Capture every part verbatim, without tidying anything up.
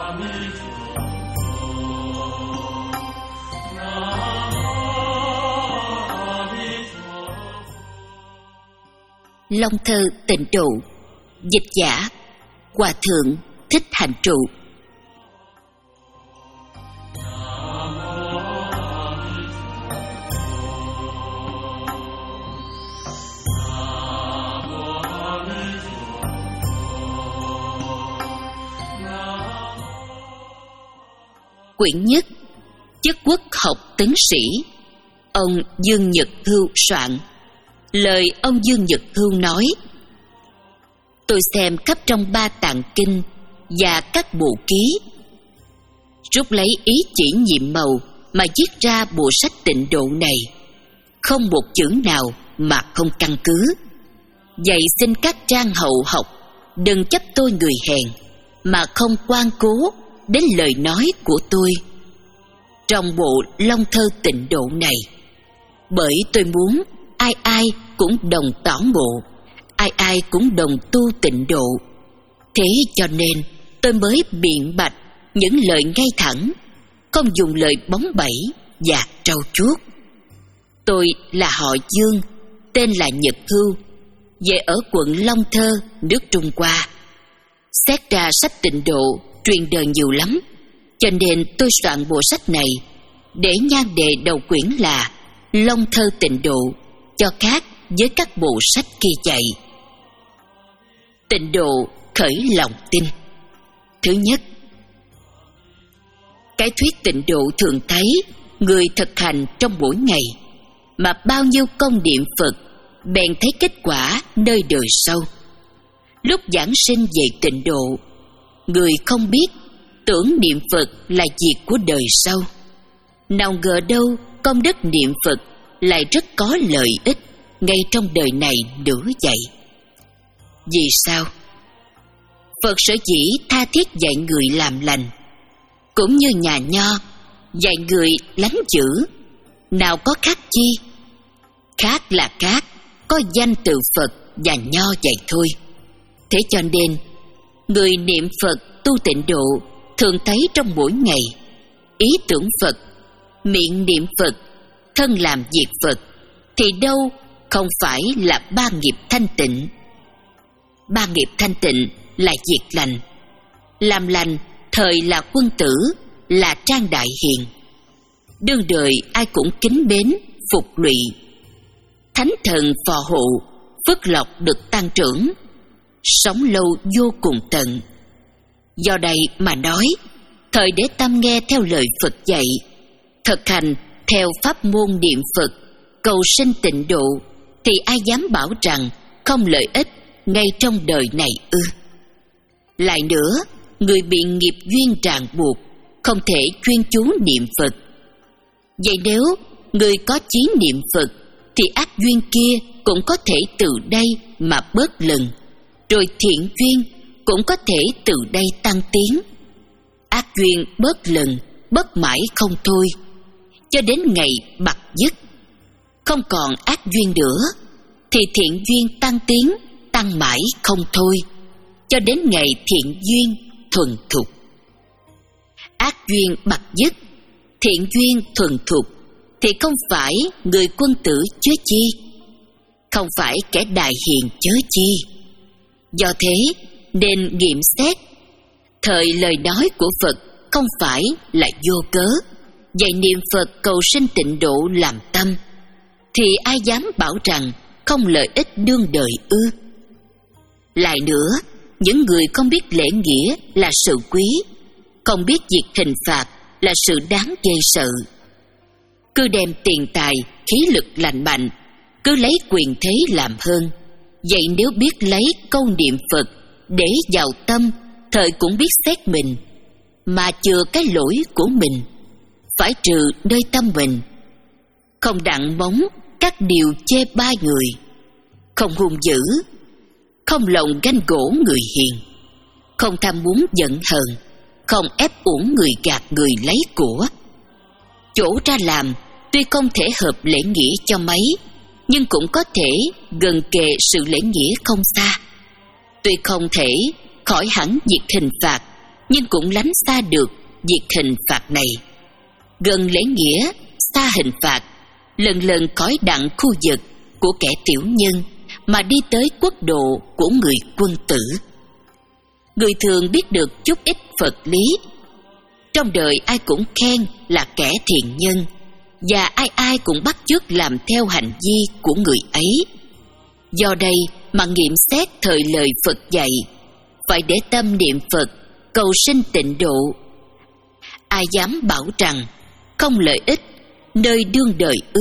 Long thơ tịnh độ. Dịch giả Hòa thượng Thích Hành Trụ. Quyển nhất. Chức quốc học tấn sĩ. Ông Dương Nhật Hưu soạn. Lời ông Dương Nhật Hưu nói: tôi xem khắp trong ba tạng kinh và các bộ ký, rút lấy ý chỉ nhiệm màu mà viết ra bộ sách tịnh độ này, không một chữ nào mà không căn cứ. Vậy xin các trang hậu học đừng chấp tôi người hèn mà không quan cố đến lời nói của tôi trong bộ Long thơ tịnh độ này, bởi tôi muốn ai ai cũng đồng tỏ ngộ, ai ai cũng đồng tu tịnh độ. Thế cho nên tôi mới biện bạch những lời ngay thẳng, không dùng lời bóng bẩy và trau chuốt. Tôi là họ Dương, tên là Nhật Hưu, về ở quận Long Thơ, nước Trung Hoa. Xét ra sách tịnh độ truyền đời nhiều lắm, cho nên tôi soạn bộ sách này để nhan đề đầu quyển là Long thơ tịnh độ, cho khác với các bộ sách kia dạy. Tịnh độ khởi lòng tin. Thứ nhất, cái thuyết tịnh độ thường thấy người thực hành trong mỗi ngày, mà bao nhiêu công niệm Phật bèn thấy kết quả nơi đời sau. Lúc giảng sinh về tịnh độ, người không biết tưởng niệm Phật là việc của đời sau. Nào ngờ đâu công đức niệm Phật lại rất có lợi ích ngay trong đời này nữa vậy. Vì sao? Phật sở dĩ tha thiết dạy người làm lành, cũng như nhà Nho dạy người lánh chữ, nào có khác chi? Khác là khác, có danh từ Phật và Nho vậy thôi. Thế cho nên người niệm Phật tu tịnh độ thường thấy trong mỗi ngày ý tưởng Phật, miệng niệm Phật, thân làm việc Phật, thì đâu không phải là ba nghiệp thanh tịnh. Ba nghiệp thanh tịnh là việc lành. Làm lành thời là quân tử, là trang đại hiền. Đương đời ai cũng kính mến, phục lụy. Thánh thần phò hộ, phước lộc được tăng trưởng, sống lâu vô cùng tận. Do đây mà nói, thời để tâm nghe theo lời Phật dạy, thực hành theo pháp môn niệm Phật, cầu sinh tịnh độ, thì ai dám bảo rằng không lợi ích ngay trong đời này ư? Lại nữa, người bị nghiệp duyên ràng buộc, không thể chuyên chú niệm Phật. Vậy nếu người có chí niệm Phật, thì ác duyên kia cũng có thể từ đây mà bớt lần, rồi thiện duyên cũng có thể từ đây tăng tiến. Ác duyên bớt lần, bớt mãi không thôi, cho đến ngày bặt dứt. Không còn ác duyên nữa, thì thiện duyên tăng tiến, tăng mãi không thôi, cho đến ngày thiện duyên thuần thục. Ác duyên bặt dứt, thiện duyên thuần thục, thì không phải người quân tử chớ chi, không phải kẻ đại hiền chớ chi. Do thế nên nghiệm xét, thời lời nói của Phật không phải là vô cớ. Vậy niệm Phật cầu sinh tịnh độ làm tâm, thì ai dám bảo rằng không lợi ích đương đời ư? Lại nữa, những người không biết lễ nghĩa là sự quý, không biết việc hình phạt là sự đáng ghê sợ, cứ đem tiền tài, khí lực lành mạnh, cứ lấy quyền thế làm hơn. Vậy nếu biết lấy câu niệm Phật để vào tâm, thời cũng biết xét mình, mà chừa cái lỗi của mình, phải trừ nơi tâm mình. Không đặng móng các điều chê bai người, không hung dữ, không lòng ganh gỗ người hiền, không tham muốn giận hờn, không ép uổng người gạt người lấy của. Chỗ ra làm tuy không thể hợp lễ nghĩa cho mấy, nhưng cũng có thể gần kề sự lễ nghĩa không xa. Tuy không thể khỏi hẳn việc hình phạt, nhưng cũng lánh xa được việc hình phạt này. Gần lễ nghĩa, xa hình phạt, lần lần cõi đặng khu vực của kẻ tiểu nhân mà đi tới quốc độ của người quân tử. Người thường biết được chút ít Phật lý. Trong đời ai cũng khen là kẻ thiện nhân, và ai ai cũng bắt chước làm theo hành vi của người ấy. Do đây mà nghiệm xét thời lời Phật dạy, phải để tâm niệm Phật, cầu sinh tịnh độ. Ai dám bảo rằng không lợi ích nơi đương đời ư?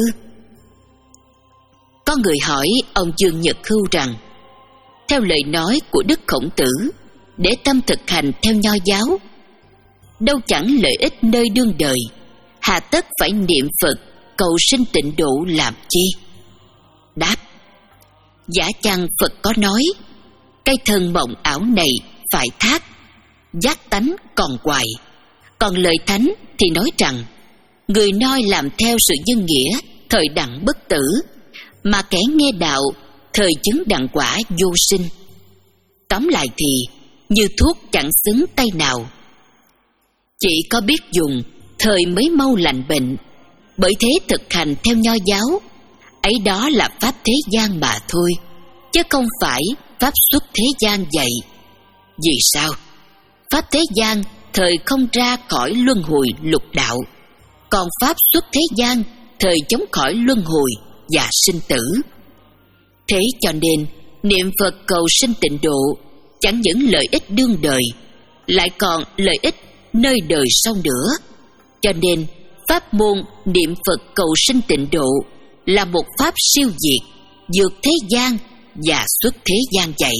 Có người hỏi ông Dương Nhật Hưu rằng, theo lời nói của Đức Khổng Tử, để tâm thực hành theo Nho giáo, đâu chẳng lợi ích nơi đương đời, hà tất phải niệm Phật cầu sinh tịnh độ làm chi? Đáp: giả chăng Phật có nói, cây thần mộng ảo này phải thác, giác tánh còn hoài. Còn lời Thánh thì nói rằng, người noi làm theo sự nhân nghĩa, thời đặng bất tử, mà kẻ nghe đạo, thời chứng đặng quả vô sinh. Tóm lại thì, như thuốc chẳng xứng tay nào. Chỉ có biết dùng, thời mới mau lành bệnh. Bởi thế thực hành theo Nho giáo, ấy đó là pháp thế gian mà thôi, chứ không phải pháp xuất thế gian dạy. Vì sao? Pháp thế gian thời không ra khỏi luân hồi lục đạo, còn pháp xuất thế gian thời chống khỏi luân hồi và sinh tử. Thế cho nên niệm Phật cầu sinh tịnh độ chẳng những lợi ích đương đời, lại còn lợi ích nơi đời sau nữa. Cho nên pháp môn niệm Phật cầu sinh tịnh độ là một pháp siêu diệt, vượt thế gian và xuất thế gian dạy.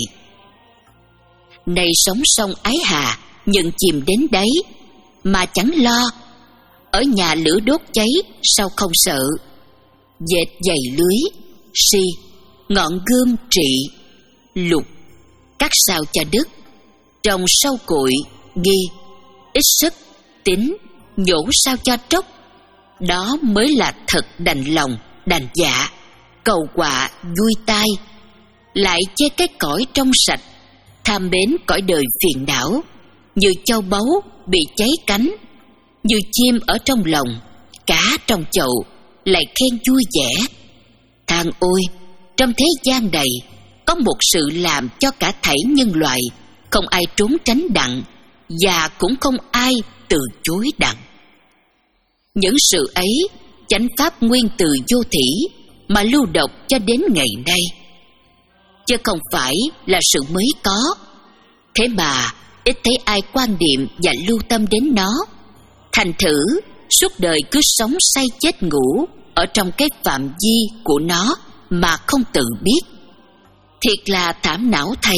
Này sống sông ái hà, nhận chìm đến đấy mà chẳng lo. Ở nhà lửa đốt cháy sao không sợ? Dệt dày lưới, si, ngọn gươm trị, lục, cắt sao cho đứt, trồng sâu cội, nghi, ít sức, tính, nhổ sao cho tróc. Đó mới là thật đành lòng, đành dạ, cầu quạ vui tai. Lại chê cái cõi trong sạch, tham mến cõi đời phiền não, như châu báu bị cháy cánh, như chim ở trong lòng, cá trong chậu, lại khen vui vẻ. Than ôi, trong thế gian này có một sự làm cho cả thảy nhân loại, không ai trốn tránh đặng, và cũng không ai từ chối đặng. Những sự ấy chánh pháp nguyên từ vô thủy mà lưu độc cho đến ngày nay, chứ không phải là sự mới có. Thế mà ít thấy ai quan niệm và lưu tâm đến nó. Thành thử suốt đời cứ sống say chết ngủ ở trong cái phạm vi của nó mà không tự biết. Thiệt là thảm não thay.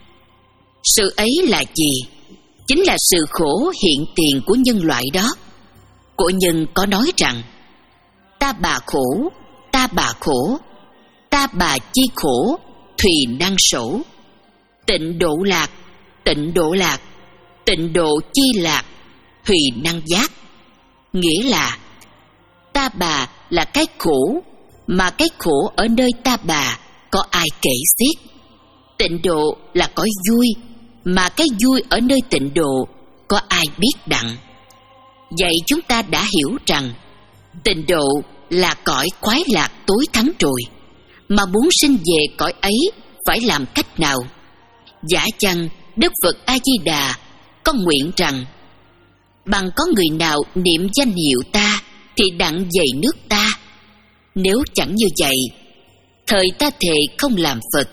Sự ấy là gì? Chính là sự khổ hiện tiền của nhân loại đó. Cổ nhân có nói rằng, ta bà khổ, ta bà khổ, ta bà chi khổ, thùy năng sổ. Tịnh độ lạc, tịnh độ lạc, tịnh độ chi lạc, thùy năng giác. Nghĩa là, ta bà là cái khổ, mà cái khổ ở nơi ta bà có ai kể xiết. Tịnh độ là cõi vui, mà cái vui ở nơi tịnh độ có ai biết đặng. Vậy chúng ta đã hiểu rằng tịnh độ là cõi khoái lạc tối thắng rồi, mà muốn sinh về cõi ấy phải làm cách nào? Giả chăng Đức Phật A Di Đà có nguyện rằng, bằng có người nào niệm danh hiệu ta thì đặng dày nước ta? Nếu chẳng như vậy, thời ta thệ không làm Phật.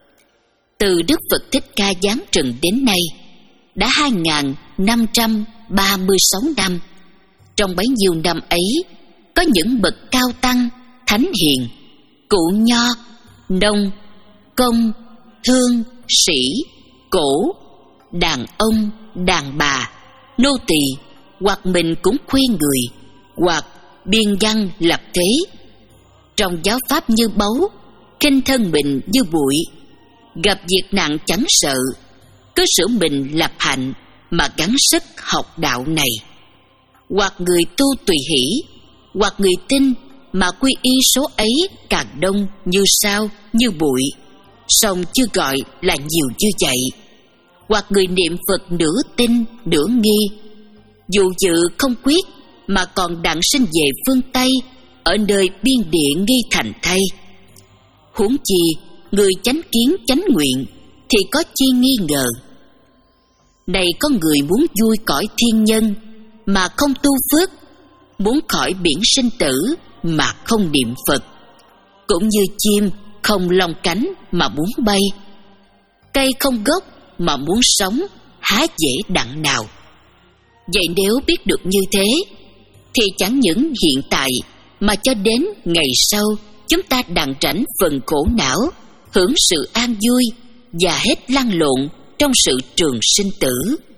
Từ Đức Phật Thích Ca giáng trần đến nay đã hai nghìn năm trăm ba mươi sáu năm. Trong bấy nhiêu năm ấy, có những bậc cao tăng, thánh hiền, cụ nho, nông, công, thương, sĩ, cổ, đàn ông, đàn bà, nô tỳ, hoặc mình cũng khuyên người, hoặc biên văn lập thế. Trong giáo pháp như báu, khinh thân mình như bụi, gặp việc nặng chẳng sợ, cứ sửa mình lập hạnh mà gắng sức học đạo này. Hoặc người tu tùy hỷ, hoặc người tin mà quy y số ấy càng đông như sao, như bụi, song chưa gọi là nhiều như vậy. hoặc người niệm Phật nửa tin nửa nghi, dù dự không quyết mà còn đặng sinh về phương Tây, ở nơi biên địa nghi thành thay. Huống chi người chánh kiến chánh nguyện thì có chi nghi ngờ. Này có người muốn vui cõi thiên nhân mà không tu phước, muốn khỏi biển sinh tử mà không niệm Phật, cũng như chim không lông cánh mà muốn bay, cây không gốc mà muốn sống, há dễ đặng nào. Vậy nếu biết được như thế, thì chẳng những hiện tại mà cho đến ngày sau chúng ta đặng tránh phần khổ não, hưởng sự an vui và hết lăn lộn trong sự trường sinh tử.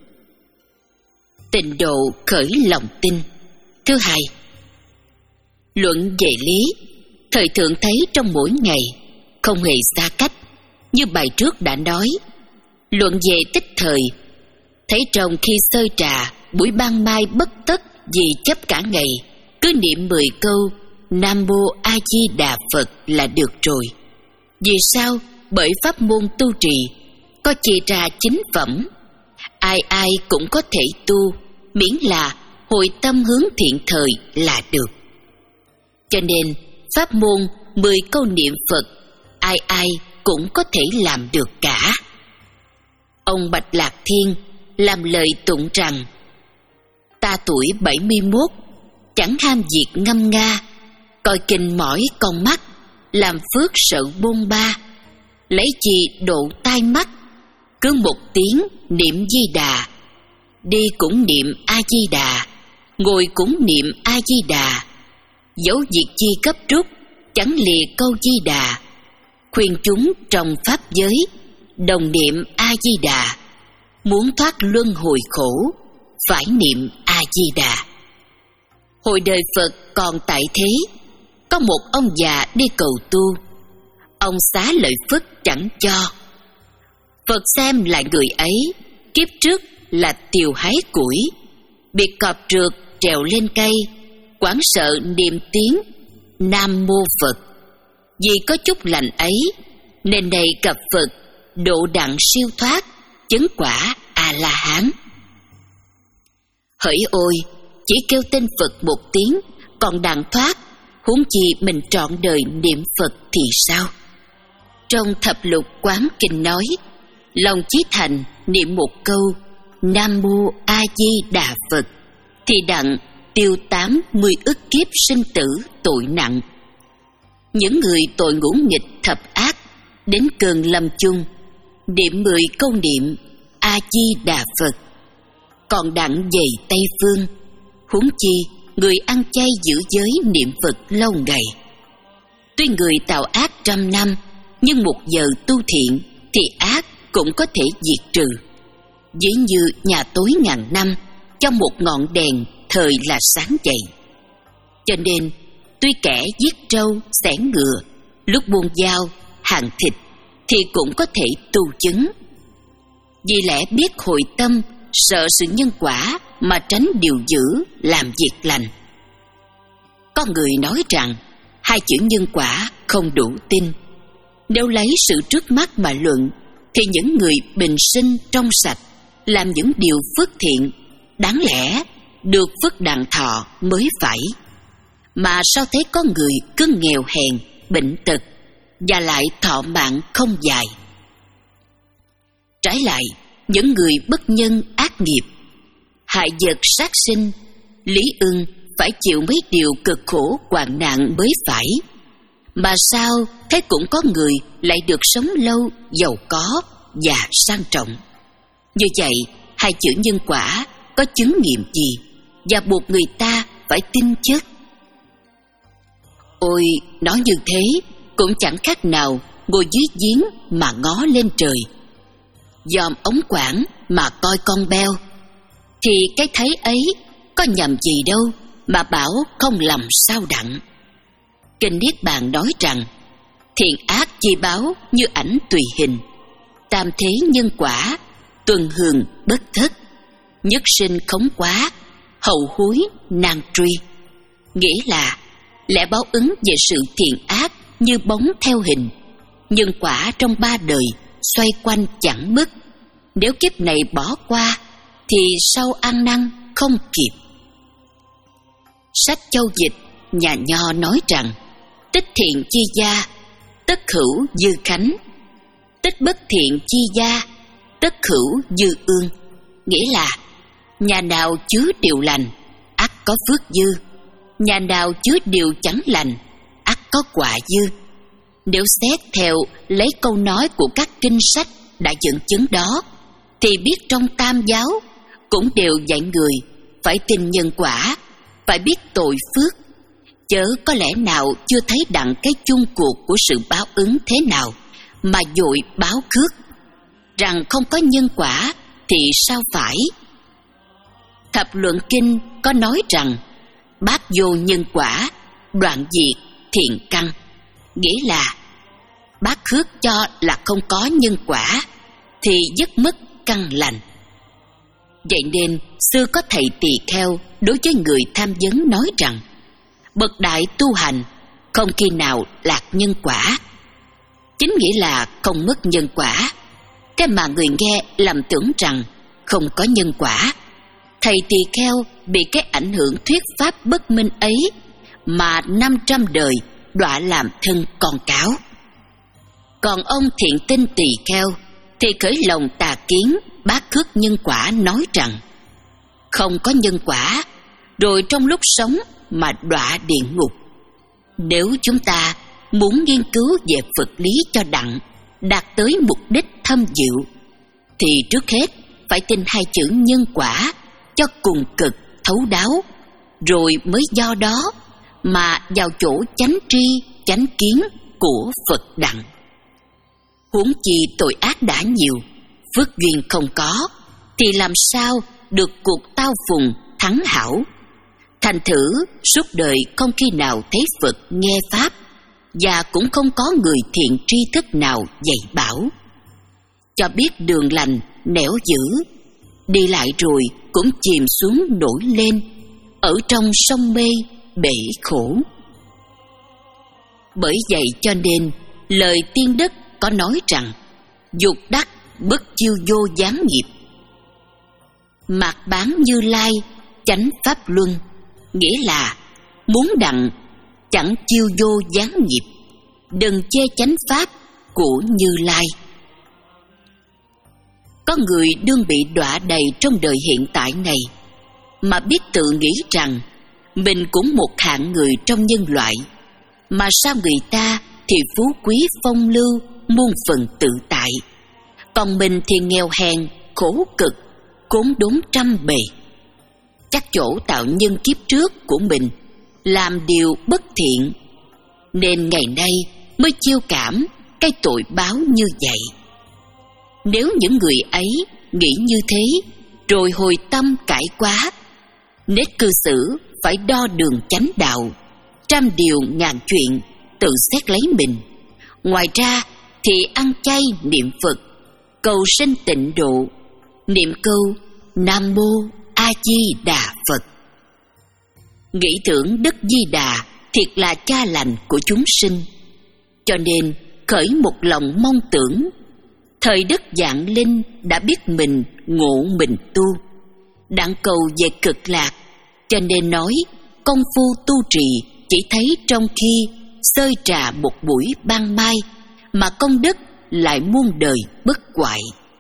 Tịnh độ khởi lòng tin. Thứ hai, luận về lý, thời thượng thấy trong mỗi ngày không hề xa cách, như bài trước đã nói. Luận về tích thời, thấy trong khi sơi trà buổi ban mai bất tất vì chấp cả ngày, cứ niệm mười câu Nam Mô A Di Đà Phật là được rồi. Vì sao? Bởi pháp môn tu trì có chia ra chính phẩm, ai ai cũng có thể tu, miễn là hồi tâm hướng thiện thời là được. Cho nên pháp môn mười câu niệm Phật ai ai cũng có thể làm được cả. Ông Bạch Lạc Thiên làm lời tụng rằng: ta tuổi bảy mươi mốt, chẳng ham việc ngâm nga, coi kinh mỏi con mắt, làm phước sợ bôn ba, lấy gì độ tai mắt, cứ một tiếng niệm Di Đà, đi cũng niệm A Di Đà, ngồi cũng niệm A Di Đà, dấu việc chi cấp rút, chẳng lìa câu Di Đà, khuyên chúng trong pháp giới đồng niệm A Di Đà, muốn thoát luân hồi khổ phải niệm A Di Đà. Hồi đời Phật còn tại thế, có một ông già đi cầu tu, ông xá lợi phất chẳng cho. Phật xem lại người ấy, kiếp trước là tiều hái củi, bị cọp trượt trèo lên cây, hoảng sợ niệm tiếng Nam Mô Phật. Vì có chút lành ấy nên này gặp Phật, độ đặng siêu thoát, chứng quả A La Hán. Hỡi ôi, chỉ kêu tên Phật một tiếng còn đặng thoát, huống chi mình trọn đời niệm Phật thì sao? Trong Thập Lục Quán Kinh nói, lòng chí thành niệm một câu Nam Mô A Di Đà Phật thì đặng tiêu tám mươi ức kiếp sinh tử tội nặng. Những người tội ngũ nghịch thập ác đến cơn lâm chung, niệm mười câu niệm A Di Đà Phật còn đặng về Tây Phương, huống chi người ăn chay giữ giới niệm Phật lâu ngày. Tuy người tạo ác trăm năm, nhưng một giờ tu thiện thì ác cũng có thể diệt trừ. Ví như nhà tối ngàn năm, trong một ngọn đèn thời là sáng dậy. Cho nên tuy kẻ giết trâu xẻ ngựa, lúc buôn dao hàng thịt thì cũng có thể tu chứng. Vì lẽ biết hồi tâm, sợ sự nhân quả mà tránh điều dữ làm việc lành. Có người nói rằng hai chữ nhân quả không đủ tin. Nếu lấy sự trước mắt mà luận, thì những người bình sinh trong sạch làm những điều phước thiện, đáng lẽ được phước đặng thọ mới phải. Mà sao thấy có người cứ nghèo hèn, bệnh tật và lại thọ mạng không dài. Trái lại, những người bất nhân ác nghiệp, hại vật sát sinh, lý ưng phải chịu mấy điều cực khổ hoạn nạn mới phải. Mà sao thế cũng có người lại được sống lâu, giàu có và sang trọng. Như vậy, hai chữ nhân quả có chứng nghiệm gì và buộc người ta phải tin chứ? Ôi, nói như thế cũng chẳng khác nào ngồi dưới giếng mà ngó lên trời, dòm ống quảng mà coi con beo. Thì cái thấy ấy có nhầm gì đâu mà bảo không lầm sao đặng. Kinh Niết Bàn nói rằng thiện ác chi báo như ảnh tùy hình, tam thế nhân quả tuần hường bất thất, nhất sinh khống quá, hậu hối nan truy. Nghĩa là lẽ báo ứng về sự thiện ác như bóng theo hình, nhân quả trong ba đời xoay quanh chẳng mất. Nếu kiếp này bỏ qua thì sau ăn năn không kịp. Sách Châu Dịch nhà Nho nói rằng: tích thiện chi gia, tất hữu dư khánh; tích bất thiện chi gia, tất hữu dư ương. Nghĩa là nhà nào chứa điều lành, ắt có phước dư; nhà nào chứa điều chẳng lành, ắt có quả dư. Nếu xét theo lấy câu nói của các kinh sách đã dẫn chứng đó, thì biết trong Tam giáo cũng đều dạy người phải tin nhân quả, phải biết tội phước, chớ có lẽ nào chưa thấy đặng cái chung cuộc của sự báo ứng thế nào mà vội báo cước, rằng không có nhân quả thì sao phải. Thập Luận Kinh có nói rằng: bát vô nhân quả, đoạn diệt thiện căn. Nghĩa là bác khước cho là không có nhân quả thì dứt mất căn lành. Vậy nên xưa có thầy tỳ kheo đối với người tham vấn nói rằng: bậc đại tu hành không khi nào lạc nhân quả. Chính nghĩa là không mất nhân quả. Thế mà người nghe lầm tưởng rằng không có nhân quả. Thầy tỳ kheo bị cái ảnh hưởng thuyết pháp bất minh ấy mà năm trăm đời đọa làm thân con cáo. Còn ông thiện tinh tỳ kheo thì khởi lòng tà kiến bác khước nhân quả, nói rằng không có nhân quả, rồi trong lúc sống mà đọa địa ngục. Nếu chúng ta muốn nghiên cứu về Phật lý cho đặng, đạt tới mục đích thâm diệu, thì trước hết phải tin hai chữ nhân quả cho cùng cực thấu đáo, rồi mới do đó mà vào chỗ chánh tri chánh kiến của Phật đặng. Huống chi tội ác đã nhiều, phước duyên không có, thì làm sao được cuộc tao phùng thắng hảo. Thành thử suốt đời không khi nào thấy Phật nghe pháp, và cũng không có người thiện tri thức nào dạy bảo, cho biết đường lành nẻo dữ. Đi lại rồi cũng chìm xuống nổi lên, ở trong sông mê bể khổ. Bởi vậy cho nên lời tiên đức có nói rằng: dục đắc bất chiêu vô gián nghiệp. Mạt bán Như Lai chánh pháp luân. Nghĩa là muốn đặng chẳng chiêu vô gián nghiệp, đừng chê chánh pháp của Như Lai. Có người đương bị đọa đầy trong đời hiện tại này, mà biết tự nghĩ rằng mình cũng một hạng người trong nhân loại, mà sao người ta thì phú quý phong lưu, muôn phần tự tại, còn mình thì nghèo hèn, khổ cực, khốn đốn trăm bề. Chắc chỗ tạo nhân kiếp trước của mình làm điều bất thiện, nên ngày nay mới chiêu cảm cái tội báo như vậy. Nếu những người ấy nghĩ như thế, rồi hồi tâm cải quá, nết cư xử phải đo đường chánh đạo, trăm điều ngàn chuyện tự xét lấy mình. Ngoài ra thì ăn chay niệm Phật, cầu sinh tịnh độ, niệm câu Nam Mô A Di Đà Phật. Nghĩ tưởng Đức Di Đà thiệt là cha lành của chúng sinh, cho nên khởi một lòng mong tưởng. Thời Đức Vạn Linh đã biết mình ngộ mình tu, đặng cầu về cực lạc, cho nên nói công phu tu trì chỉ thấy trong khi xơi trà một buổi ban mai, mà công đức lại muôn đời bất hoại.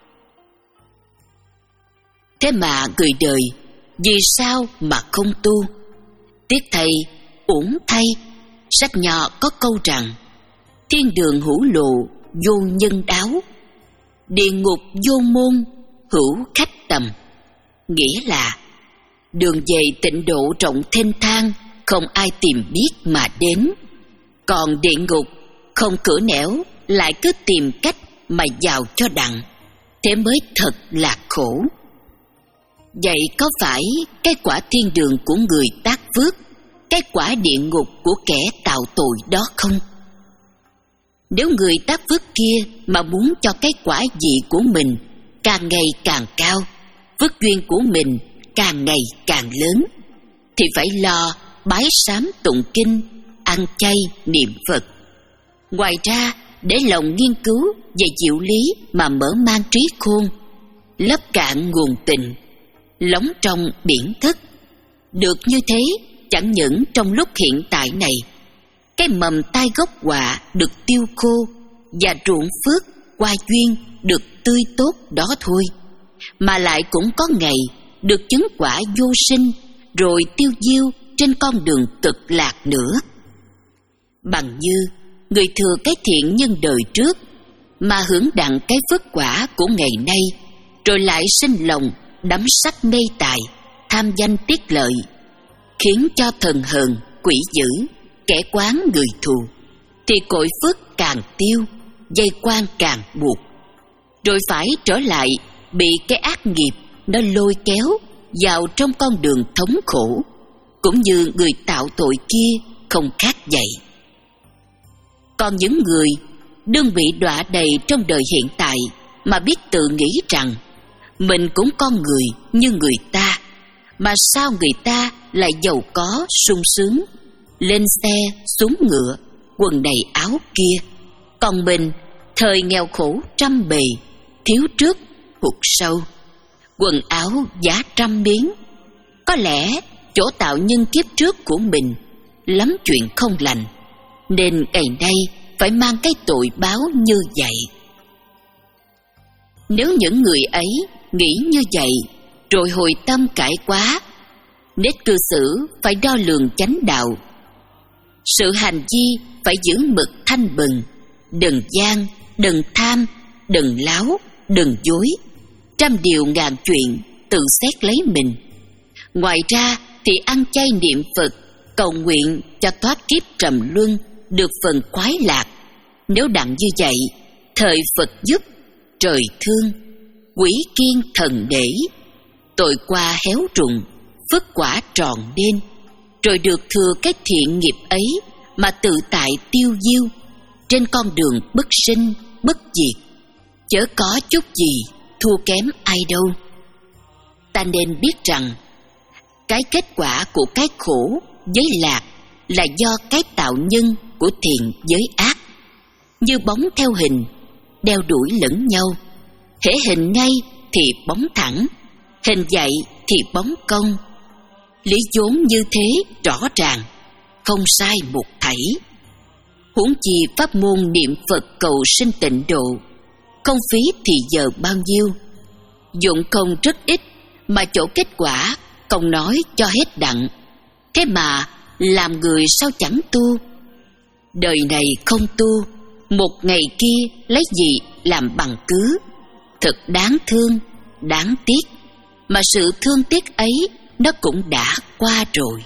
Thế mà người đời vì sao mà không tu? Tiếc thay, uổng thay, sách Nho có câu rằng: thiên đường hữu lộ vô nhân đáo, địa ngục vô môn hữu khách tầm. Nghĩa là đường về tịnh độ rộng thênh thang, không ai tìm biết mà đến, còn địa ngục không cửa nẻo, lại cứ tìm cách mà vào cho đặng, thế mới thật là khổ. Vậy có phải cái quả thiên đường của người tác phước, cái quả địa ngục của kẻ tạo tội đó không? Nếu người tác phước kia mà muốn cho cái quả vị của mình càng ngày càng cao, phước duyên của mình càng ngày càng lớn, thì phải lo bái sám tụng kinh, ăn chay niệm Phật. Ngoài ra, để lòng nghiên cứu về diệu lý mà mở mang trí khôn, lấp cạn nguồn tình, lóng trong biển thức. Được như thế, chẳng những trong lúc hiện tại này, cái mầm tai gốc họa được tiêu khô và ruộng phước qua duyên được tươi tốt đó thôi, mà lại cũng có ngày được chứng quả vô sinh rồi tiêu diêu trên con đường cực lạc nữa. Bằng như người thừa cái thiện nhân đời trước mà hưởng đặng cái phước quả của ngày nay, rồi lại sinh lòng đắm sắc mê tài, tham danh tiết lợi, khiến cho thần hờn, quỷ dữ, kẻ quán người thù, thì cội phước càng tiêu, dây quan càng buộc, rồi phải trở lại bị cái ác nghiệp nó lôi kéo vào trong con đường thống khổ, cũng như người tạo tội kia không khác vậy. Còn những người đương bị đọa đầy trong đời hiện tại mà biết tự nghĩ rằng mình cũng con người như người ta, mà sao người ta lại giàu có sung sướng, lên xe xuống ngựa, quần đầy áo kia, còn mình thời nghèo khổ trăm bề, thiếu trước hụt sau, quần áo giá trăm miếng. Có lẽ chỗ tạo nhân kiếp trước của mình lắm chuyện không lành, nên ngày nay phải mang cái tội báo như vậy. Nếu những người ấy nghĩ như vậy, rồi hồi tâm cải quá, nết cư xử phải đo lường chánh đạo, sự hành vi phải giữ mực thanh bừng, đừng gian, đừng tham, đừng láo, đừng dối, trăm điều ngàn chuyện tự xét lấy mình. Ngoài ra thì ăn chay niệm Phật, cầu nguyện cho thoát kiếp trầm luân, được phần khoái lạc. Nếu đặng như vậy, thời Phật giúp, trời thương, quỷ kiên thần để, tội qua héo rụng, phước quả tròn nên, rồi được thừa cái thiện nghiệp ấy mà tự tại tiêu diêu trên con đường bất sinh bất diệt, chớ có chút gì thua kém ai đâu. Ta nên biết rằng cái kết quả của cái khổ với lạc là do cái tạo nhân của thiện với ác, như bóng theo hình, đeo đuổi lẫn nhau. Hễ hình ngay thì bóng thẳng, hình dậy thì bóng cong. Lý vốn như thế rõ ràng, không sai một thảy. Huống chi pháp môn niệm Phật cầu sinh tịnh độ, không phí thì giờ bao nhiêu, dụng công rất ít, mà chỗ kết quả không nói cho hết đặng. Thế mà làm người sao chẳng tu? Đời này không tu, một ngày kia lấy gì làm bằng cứ? Thật đáng thương, đáng tiếc, mà sự thương tiếc ấy nó cũng đã qua rồi.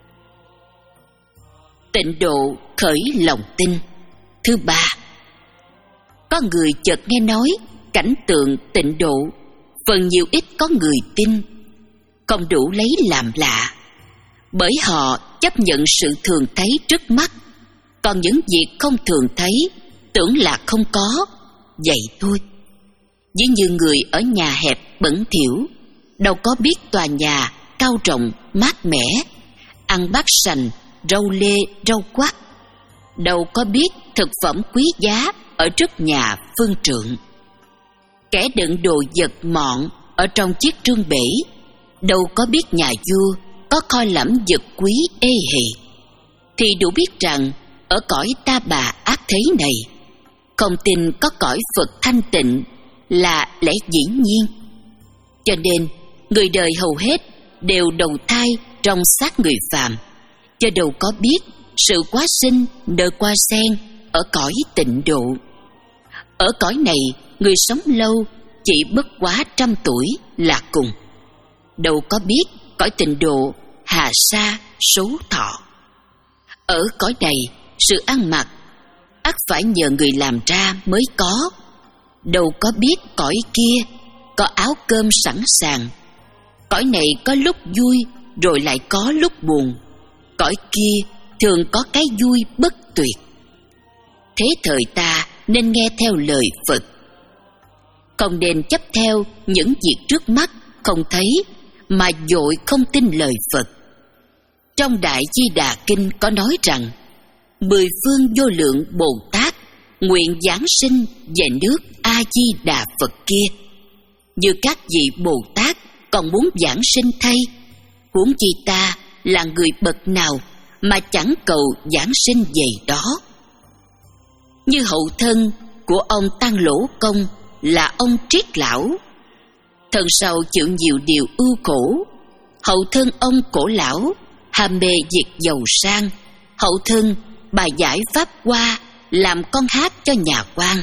Tịnh độ khởi lòng tin. Thứ ba, có người chợt nghe nói cảnh tượng tịnh độ, phần nhiều ít có người tin, không đủ lấy làm lạ, bởi họ chấp nhận sự thường thấy trước mắt, còn những việc không thường thấy tưởng là không có, vậy thôi. Ví như người ở nhà hẹp bẩn thỉu, đâu có biết tòa nhà cao rộng mát mẻ, ăn bát sành, rau lê, rau quắt, đâu có biết thực phẩm quý giá ở trước nhà phương trượng. Kẻ đựng đồ vật mọn ở trong chiếc trương bể, đâu có biết nhà vua có kho lẫm vật quý ê hề, thì đủ biết rằng ở cõi ta bà ác thế này, không tin có cõi Phật thanh tịnh là lẽ dĩ nhiên. Cho nên người đời hầu hết đều đầu thai trong xác người phàm, cho đâu có biết sự quá sinh nơi qua sen ở cõi tịnh độ. Ở cõi này người sống lâu chỉ bất quá trăm tuổi là cùng, đâu có biết cõi tịnh độ hà sa số thọ. Ở cõi này sự ăn mặc ắt phải nhờ người làm ra mới có, đâu có biết cõi kia có áo cơm sẵn sàng. Cõi này có lúc vui rồi lại có lúc buồn, cõi kia thường có cái vui bất tuyệt. Thế thời ta nên nghe theo lời Phật, không nên chấp theo những việc trước mắt không thấy mà vội không tin lời Phật. Trong Đại Di Đà Kinh có nói rằng mười phương vô lượng Bồ Tát nguyện giáng sinh về nước A Di Đà Phật kia. Như các vị Bồ Tát còn muốn giảng sinh thay, huống chi ta là người bậc nào mà chẳng cầu giảng sinh về đó. Như hậu thân của ông Tăng Lỗ Công là ông Triết Lão, thân sau chịu nhiều điều ưu khổ. Hậu thân ông Cổ Lão ham mê việc giàu sang, hậu thân bà giải pháp hoa làm con hát cho nhà quan.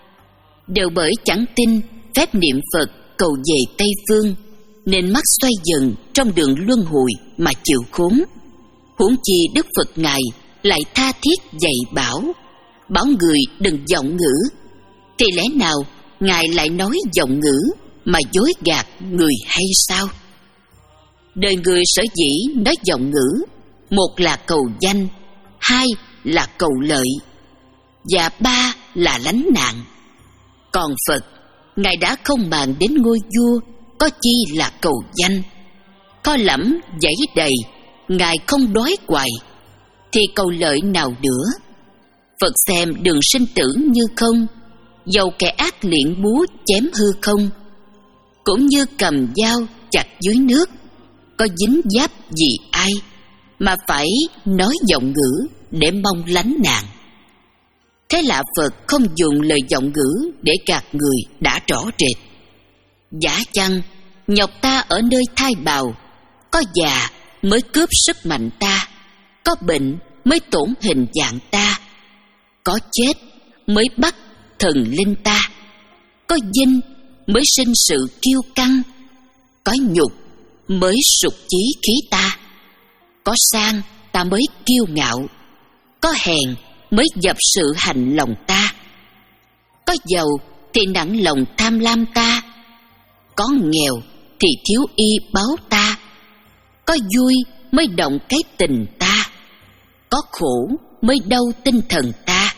Đều bởi chẳng tin phép niệm Phật cầu về Tây Phương, nên mắt xoay dần trong đường luân hồi mà chịu khốn. Huống chi Đức Phật Ngài lại tha thiết dạy bảo, bảo người đừng vọng ngữ. Thì lẽ nào Ngài lại nói vọng ngữ mà dối gạt người hay sao? Đời người sở dĩ nói vọng ngữ, một là cầu danh, hai là cầu lợi, và ba là lánh nạn. Còn Phật, Ngài đã không màng đến ngôi vua, có chi là cầu danh. Có lẫm dãy đầy, Ngài không đói hoài, thì cầu lợi nào nữa? Phật xem đường sinh tử như không, dầu kẻ ác liệng búa chém hư không. Cũng như cầm dao chặt dưới nước, có dính giáp gì ai, mà phải nói vọng ngữ để mong lánh nạn. Thế là Phật không dùng lời vọng ngữ để gạt người đã rõ rệt. Giả chăng nhọc ta ở nơi thai bào, có già mới cướp sức mạnh ta, có bệnh mới tổn hình dạng ta, có chết mới bắt thần linh ta, có vinh mới sinh sự kiêu căng, có nhục mới sụt chí khí ta, có sang ta mới kiêu ngạo, có hèn mới dập sự hành lòng ta, có giàu thì nặng lòng tham lam ta, có nghèo thì thiếu y báo ta, có vui mới động cái tình ta, có khổ mới đau tinh thần ta,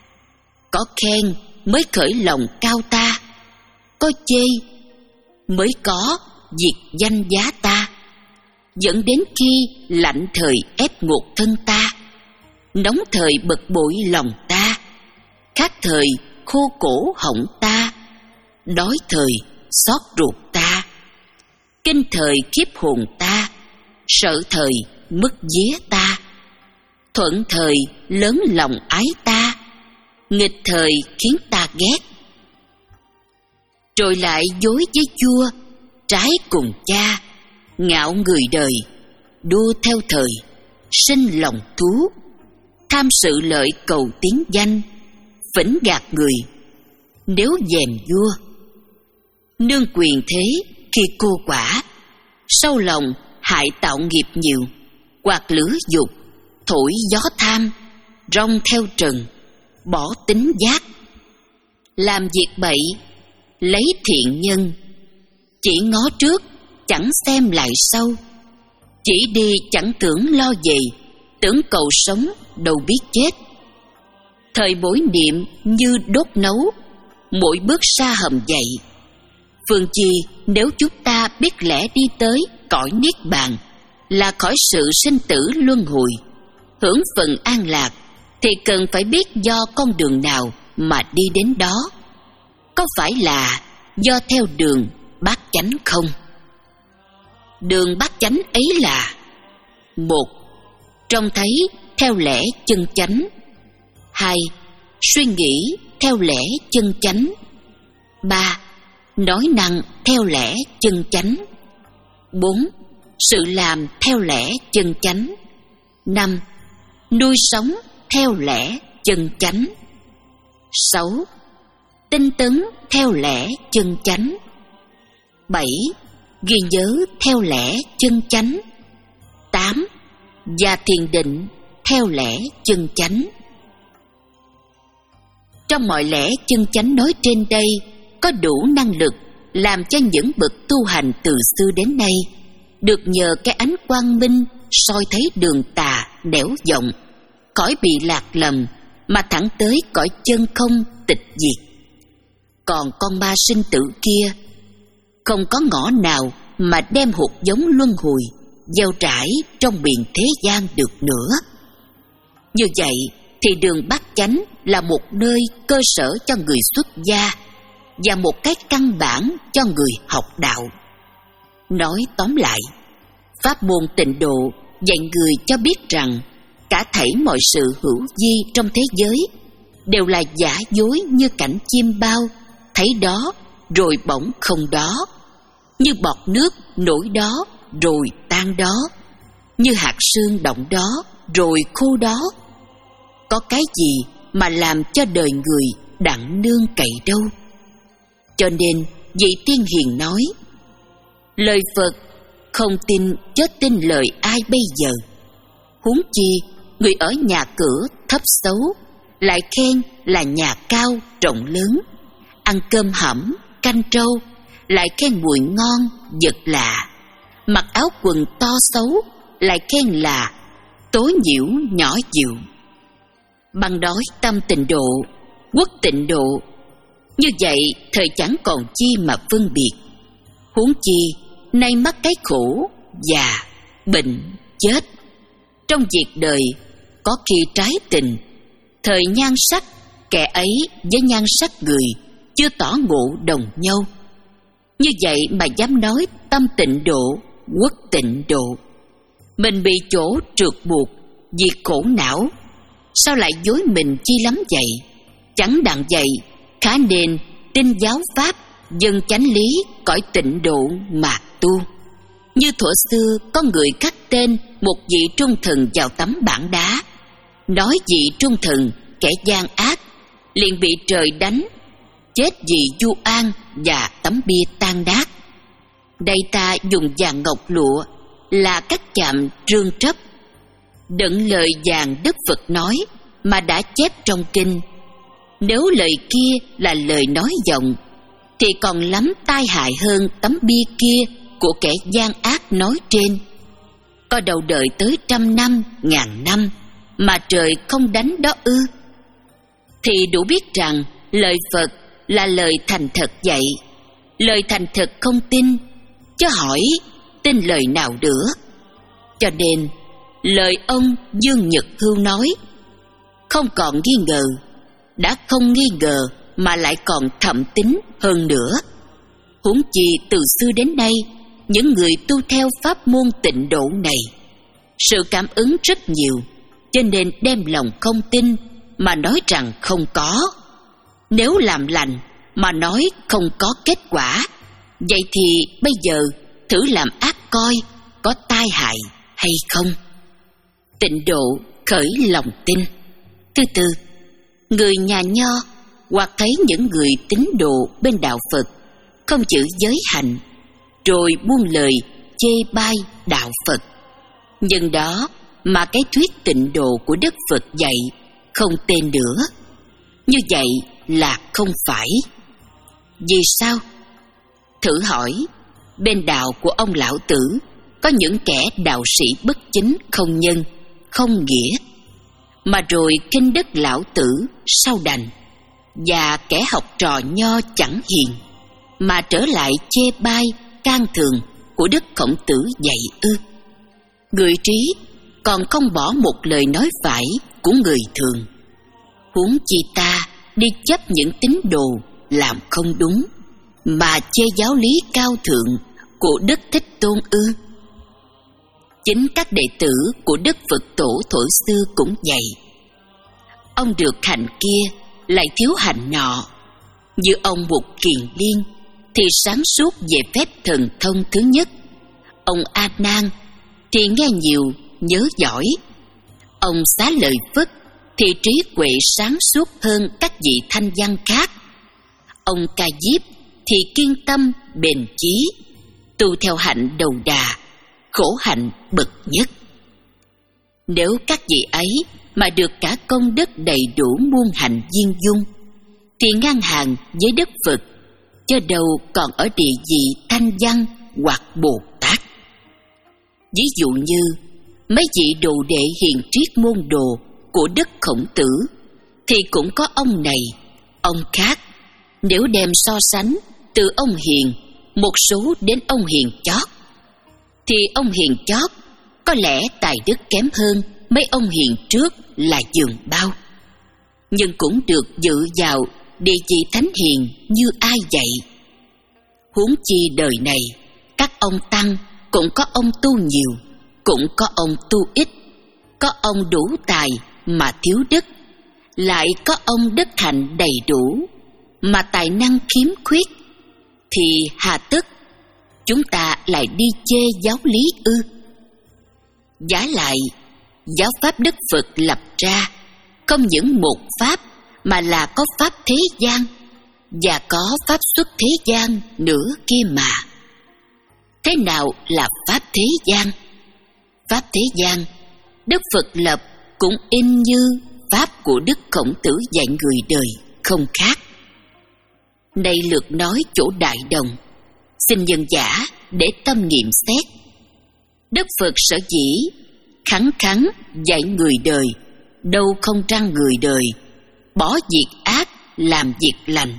có khen mới khởi lòng cao ta, có chê mới có diệt danh giá ta, dẫn đến khi lạnh thời ép ngột thân ta, nóng thời bực bội lòng ta, khát thời khô cổ họng ta, đói thời xót ruột ta, kinh thời khiếp hồn ta, sợ thời mất vía ta, thuận thời lớn lòng ái ta, nghịch thời khiến ta ghét. Rồi lại dối với vua, trái cùng cha, ngạo người đời, đua theo thời, sinh lòng thú, tham sự lợi cầu tiếng danh, phỉnh gạt người, nếu dèm vua. Nương quyền thế khi cô quả, sâu lòng hại tạo nghiệp nhiều, quạt lửa dục, thổi gió tham, rong theo trần, bỏ tính giác. Làm việc bậy, lấy thiện nhân, chỉ ngó trước, chẳng xem lại sau, chỉ đi chẳng tưởng lo về, tưởng cầu sống đâu biết chết. Thời bối niệm như đốt nấu, mỗi bước xa hầm dậy. Phương chi nếu chúng ta biết lẽ đi tới cõi niết bàn, là khỏi sự sinh tử luân hồi, hưởng phần an lạc, thì cần phải biết do con đường nào mà đi đến đó. Có phải là do theo đường bát chánh không? Đường bát chánh ấy là: một, trông thấy theo lẽ chân chánh; hai, suy nghĩ theo lẽ chân chánh; ba, nói năng theo lẽ chân chánh; bốn, sự làm theo lẽ chân chánh; năm, nuôi sống theo lẽ chân chánh; sáu, tinh tấn theo lẽ chân chánh; bảy, ghi nhớ theo lẽ chân chánh; tám, và thiền định theo lẽ chân chánh. Trong mọi lẽ chân chánh nói trên đây, có đủ năng lực làm cho những bậc tu hành từ xưa đến nay được nhờ cái ánh quang minh soi thấy đường tà nẻo vọng, khỏi bị lạc lầm mà thẳng tới cõi chân không tịch diệt. Còn con ma sinh tử kia, không có ngõ nào mà đem hột giống luân hồi gieo trải trong biển thế gian được nữa. Như vậy thì đường bát chánh là một nơi cơ sở cho người xuất gia, và một cái căn bản cho người học đạo. Nói tóm lại, pháp môn Tịnh Độ dạy người cho biết rằng cả thảy mọi sự hữu vi trong thế giới đều là giả dối như cảnh chim bao, thấy đó rồi bỗng không đó, như bọt nước nổi đó rồi tan đó, như hạt sương động đó rồi khô đó. Có cái gì mà làm cho đời người đặng nương cậy đâu. Cho nên vị tiên hiền nói, lời Phật không tin chớ tin lời ai bây giờ. Huống chi người ở nhà cửa thấp xấu lại khen là nhà cao rộng lớn, ăn cơm hẩm canh trâu lại khen mùi ngon vật lạ, mặc áo quần to xấu lại khen là tối nhiễu nhỏ dịu. Bằng nói tâm tịnh độ, quốc tịnh độ, như vậy thời chẳng còn chi mà phân biệt. Huống chi nay mắc cái khổ, già, bệnh, chết. Trong việc đời có khi trái tình, thời nhan sắc kẻ ấy với nhan sắc người chưa tỏ ngộ đồng nhau. Như vậy mà dám nói tâm tịnh độ, quốc tịnh độ. Mình bị chỗ trượt buộc vì khổ não, sao lại dối mình chi lắm vậy? Chẳng đặng vậy, khá nên tin giáo pháp, dân chánh lý, cõi tịnh độ mà tu. Như thuở xưa có người khắc tên một vị trung thần vào tấm bảng đá, nói vị trung thần kẻ gian ác, liền bị trời đánh, chết vì vu oan và tấm bia tan nát. Đây ta dùng vàng ngọc lụa là các chạm trương trấp, đựng lời vàng Đức Phật nói mà đã chép trong kinh. Nếu lời kia là lời nói vọng, thì còn lắm tai hại hơn tấm bia kia của kẻ gian ác nói trên. Có đầu đợi tới trăm năm, ngàn năm mà trời không đánh đó ư? Thì đủ biết rằng lời Phật là lời thành thật vậy. Lời thành thật không tin, chứ hỏi tin lời nào nữa. Cho nên lời ông Dương Nhật Hưu nói, không còn nghi ngờ, đã không nghi ngờ mà lại còn thậm tín hơn nữa. Huống chi từ xưa đến nay, những người tu theo pháp môn tịnh độ này, sự cảm ứng rất nhiều, cho nên đem lòng không tin mà nói rằng không có. Nếu làm lành mà nói không có kết quả, vậy thì bây giờ thử làm ác coi có tai hại hay không. Tịnh độ khởi lòng tin. Thứ tư, người nhà nho hoặc thấy những người tín đồ bên đạo Phật không giữ giới hạnh, rồi buông lời chê bai đạo Phật, nhưng đó mà cái thuyết tịnh độ của Đức Phật dạy không tên nữa. Như vậy là không phải. Vì sao? Thử hỏi, bên đạo của ông Lão Tử có những kẻ đạo sĩ bất chính, không nhân, không nghĩa, mà rồi kinh Đức Lão Tử sau đành, và kẻ học trò nho chẳng hiền mà trở lại chê bai can thường của Đức Khổng Tử dạy ư? Người trí còn không bỏ một lời nói phải của người thường, huống chi ta đi chấp những tín đồ làm không đúng mà chê giáo lý cao thượng của Đức Thích Tôn ư? Chính các đệ tử của Đức Phật Tổ thuở xưa cũng vậy. Ông được hạnh kia lại thiếu hạnh nọ. Như ông Mục Kiền Liên thì sáng suốt về phép thần thông thứ nhất. Ông A Nan thì nghe nhiều, nhớ giỏi. Ông Xá Lợi Phất thì trí huệ sáng suốt hơn các vị thanh văn khác. Ông Ca Diếp thì kiên tâm, bền chí, tu theo hạnh đầu đà, khổ hạnh bậc nhất. Nếu các vị ấy mà được cả công đức đầy đủ muôn hạnh viên dung, thì ngang hàng với Đức Phật, chớ đâu còn ở địa vị thanh văn hoặc Bồ Tát. Ví dụ như mấy vị đồ đệ hiền triết môn đồ của Đức Khổng Tử, thì cũng có ông này, ông khác. Nếu đem so sánh từ ông hiền một số đến ông hiền chót, thì ông hiền chót có lẽ tài đức kém hơn mấy ông hiền trước là giường bao, nhưng cũng được dự vào địa vị thánh hiền như ai vậy? Huống chi đời này, các ông tăng cũng có ông tu nhiều, cũng có ông tu ít, có ông đủ tài mà thiếu đức, lại có ông đức hạnh đầy đủ mà tài năng khiếm khuyết. Thì hà tất chúng ta lại đi chê giáo lý ư? Vả lại, giáo pháp Đức Phật lập ra không những một pháp mà là có pháp thế gian và có pháp xuất thế gian nữa kia mà. Thế nào là pháp thế gian? Pháp thế gian Đức Phật lập cũng in như pháp của Đức Khổng Tử dạy người đời không khác. Đây lượt nói chỗ Đại Đồng, xin dân giả để tâm nghiệm xét. Đức Phật sở dĩ khẳng khẳng dạy người đời, đâu không trăng người đời bỏ việc ác làm việc lành.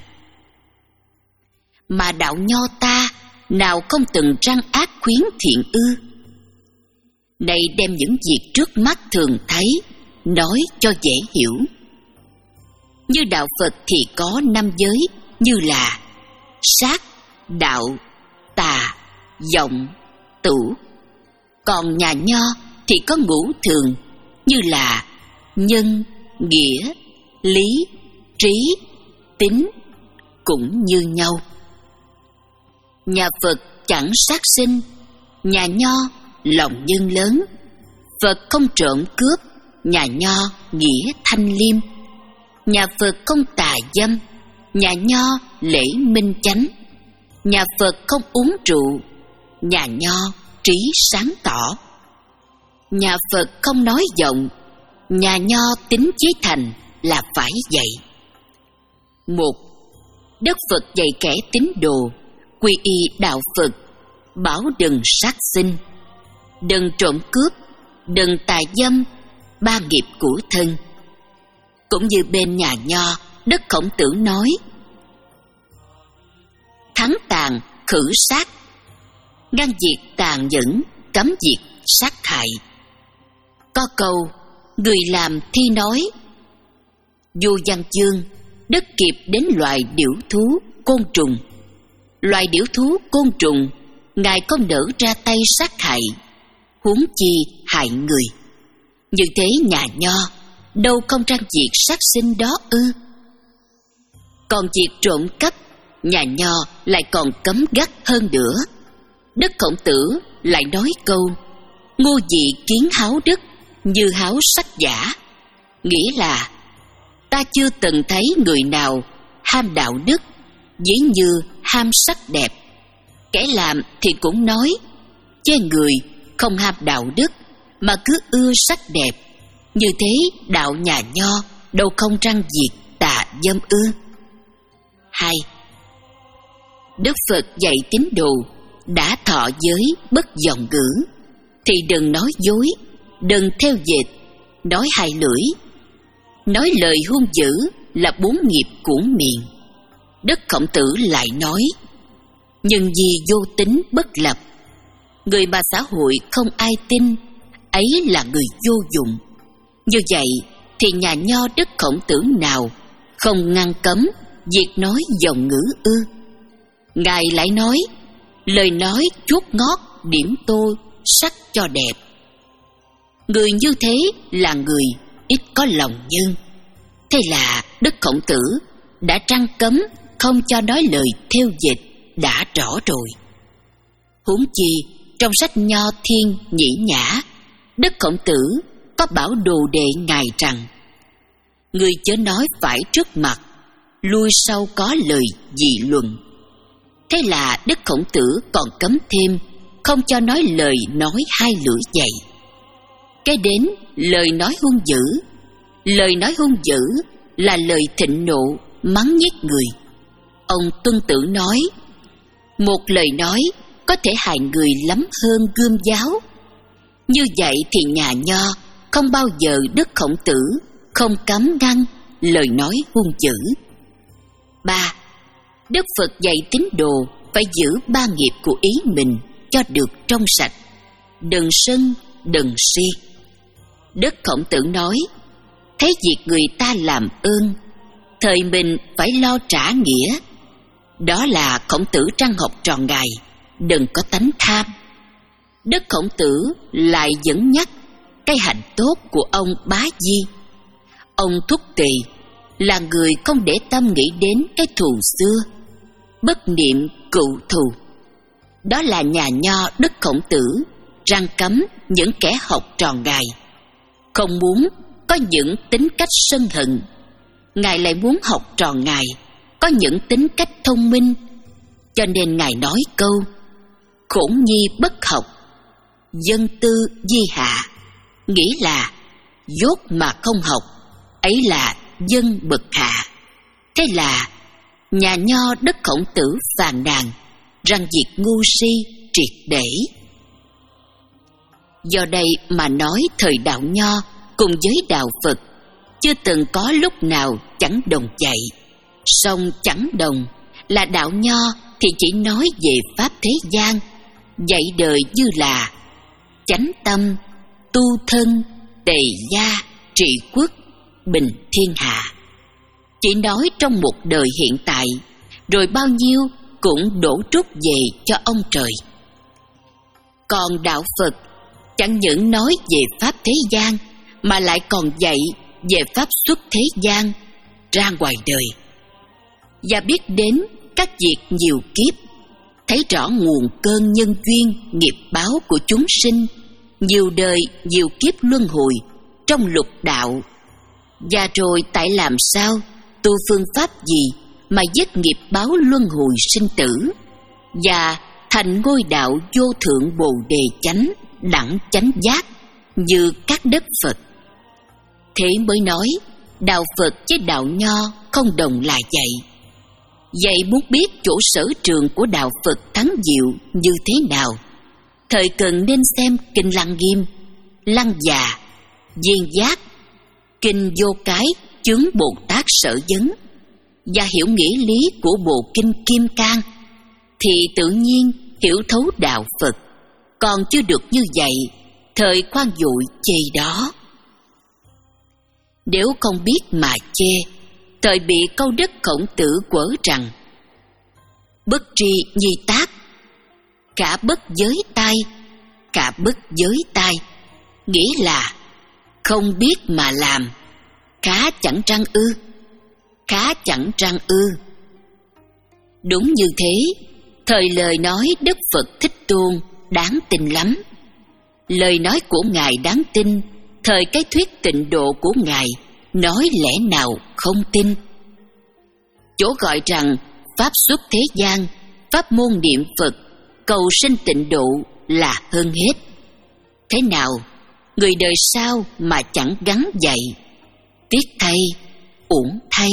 Mà đạo Nho ta nào không từng trăng ác khuyến thiện ư? Đây đem những việc trước mắt thường thấy nói cho dễ hiểu. Như đạo Phật thì có năm giới như là sát, đạo, tà, vọng, tử. Còn nhà Nho thì có ngũ thường như là nhân, nghĩa, lý, trí, tín, cũng như nhau. Nhà Phật chẳng sát sinh, nhà Nho lòng nhân lớn. Phật không trộm cướp, nhà Nho nghĩa thanh liêm. Nhà Phật không tà dâm, nhà Nho lễ minh chánh. Nhà Phật không uống rượu, nhà Nho trí sáng tỏ. Nhà Phật không nói vọng, nhà Nho tính chí thành là phải vậy. Một, Đức Phật dạy kẻ tín đồ quy y đạo Phật, bảo đừng sát sinh, đừng trộm cướp, đừng tà dâm, ba nghiệp của thân. Cũng như bên nhà Nho, Đức Khổng Tử nói: thắng tàn khử sát, ngăn diệt tàn nhẫn, cấm diệt sát hại. Có câu người làm thi nói. Vua Văn Chương đức kịp đến loài điểu thú côn trùng. Loài điểu thú côn trùng Ngài không nỡ ra tay sát hại, huống chi hại người. Như thế nhà Nho đâu không trang diệt sát sinh đó ư? Còn việc trộm cắp, nhà Nho lại còn cấm gắt hơn nữa. Đức Khổng Tử lại nói câu: ngu dị kiến háo đức, như háo sắc giả. Nghĩa là ta chưa từng thấy người nào ham đạo đức ví như ham sắc đẹp. Kẻ làm thì cũng nói, chê người không ham đạo đức mà cứ ưa sắc đẹp. Như thế đạo nhà Nho đâu không răng diệt tà dâm ư? Hai, Đức Phật dạy tín đồ đã thọ giới bất vọng ngữ, thì đừng nói dối, đừng theo dệt, nói hai lưỡi. Nói lời hung dữ là bốn nghiệp của miệng. Đức Khổng Tử lại nói: nhưng vì vô tính bất lập, người mà xã hội không ai tin, ấy là người vô dụng. Như vậy thì nhà Nho Đức Khổng Tử nào không ngăn cấm việc nói vọng ngữ ư? Ngài lại nói: lời nói chuốt ngót điểm tô sắc cho đẹp. Người như thế là người ít có lòng nhân. Thế là Đức Khổng Tử đã trăng cấm không cho nói lời theo dịch đã rõ rồi. Huống chi trong sách Nho Thiên Nhĩ Nhã, Đức Khổng Tử có bảo đồ đệ Ngài rằng: người chớ nói phải trước mặt, lui sau có lời dị luận. Thế là Đức Khổng Tử còn cấm thêm không cho nói lời nói hai lưỡi vậy. Kế đến lời nói hung dữ. Lời nói hung dữ là lời thịnh nộ, mắng nhiếc người. Ông Tuân Tử nói: một lời nói có thể hại người lắm hơn gươm giáo. Như vậy thì nhà Nho không bao giờ Đức Khổng Tử không cấm ngăn lời nói hung dữ. Ba, Đức Phật dạy tín đồ phải giữ ba nghiệp của ý mình cho được trong sạch. Đừng sân, đừng si. Đức Khổng Tử nói: thấy việc người ta làm ơn, thời mình phải lo trả nghĩa. Đó là Khổng Tử trăn học trò Ngài đừng có tánh tham. Đức Khổng Tử lại dẫn nhắc cái hạnh tốt của ông Bá Di. Ông Thúc Tỳ là người không để tâm nghĩ đến cái thù xưa, bất niệm cựu thù. Đó là nhà nho Đức Khổng Tử răn cấm những kẻ học trò Ngài, không muốn có những tính cách sân hận. Ngài lại muốn học trò Ngài có những tính cách thông minh, cho nên Ngài nói câu khổn nhi bất học, dân tư di hạ, nghĩa là dốt mà không học, ấy là dân bậc hạ. Thế là nhà nho Đức Khổng Tử phàn nàn rằng việc ngu si triệt để. Do đây mà nói thời đạo nho cùng với đạo Phật chưa từng có lúc nào chẳng đồng dạy. Song chẳng đồng là đạo nho thì chỉ nói về pháp thế gian, dạy đời như là chánh tâm, tu thân, tề gia, trị quốc, bình thiên hạ. Chỉ nói trong một đời hiện tại, rồi bao nhiêu cũng đổ trút về cho ông trời. Còn đạo Phật chẳng những nói về pháp thế gian, mà lại còn dạy về pháp xuất thế gian ra ngoài đời, và biết đến các việc nhiều kiếp, thấy rõ nguồn cơn nhân duyên nghiệp báo của chúng sinh, nhiều đời nhiều kiếp luân hồi trong lục đạo, và rồi tại làm sao tu phương pháp gì mà dứt nghiệp báo luân hồi sinh tử, và thành ngôi đạo vô thượng bồ đề chánh đẳng chánh giác như các đất Phật. Thế mới nói đạo Phật với đạo nho không đồng là vậy. Vậy muốn biết chỗ sở trường của đạo Phật thắng diệu như thế nào, thời cần nên xem kinh Lăng Nghiêm, Lăng Già, Viên Giác, kinh Vô Cái chướng Bồ Tát Sở Vấn, và hiểu nghĩa lý của bộ kinh Kim Cang, thì tự nhiên hiểu thấu đạo Phật. Còn chưa được như vậy, thời khoan dội chê đó. Nếu không biết mà chê, thời bị câu Đức Khổng Tử quở rằng bất tri nhi tác, cả bất giới tai, cả bất giới tai, nghĩa là không biết mà làm, khá chẳng trăng ư, khá chẳng trăng ư. Đúng như thế, thời lời nói Đức Phật Thích Tôn đáng tin lắm. Lời nói của Ngài đáng tin, thời cái thuyết tịnh độ của Ngài nói lẽ nào không tin. Chỗ gọi rằng pháp xuất thế gian, pháp môn niệm Phật, cầu sinh tịnh độ là hơn hết. Thế nào người đời sau mà chẳng gắn dạy, tiếc thay, uổng thay.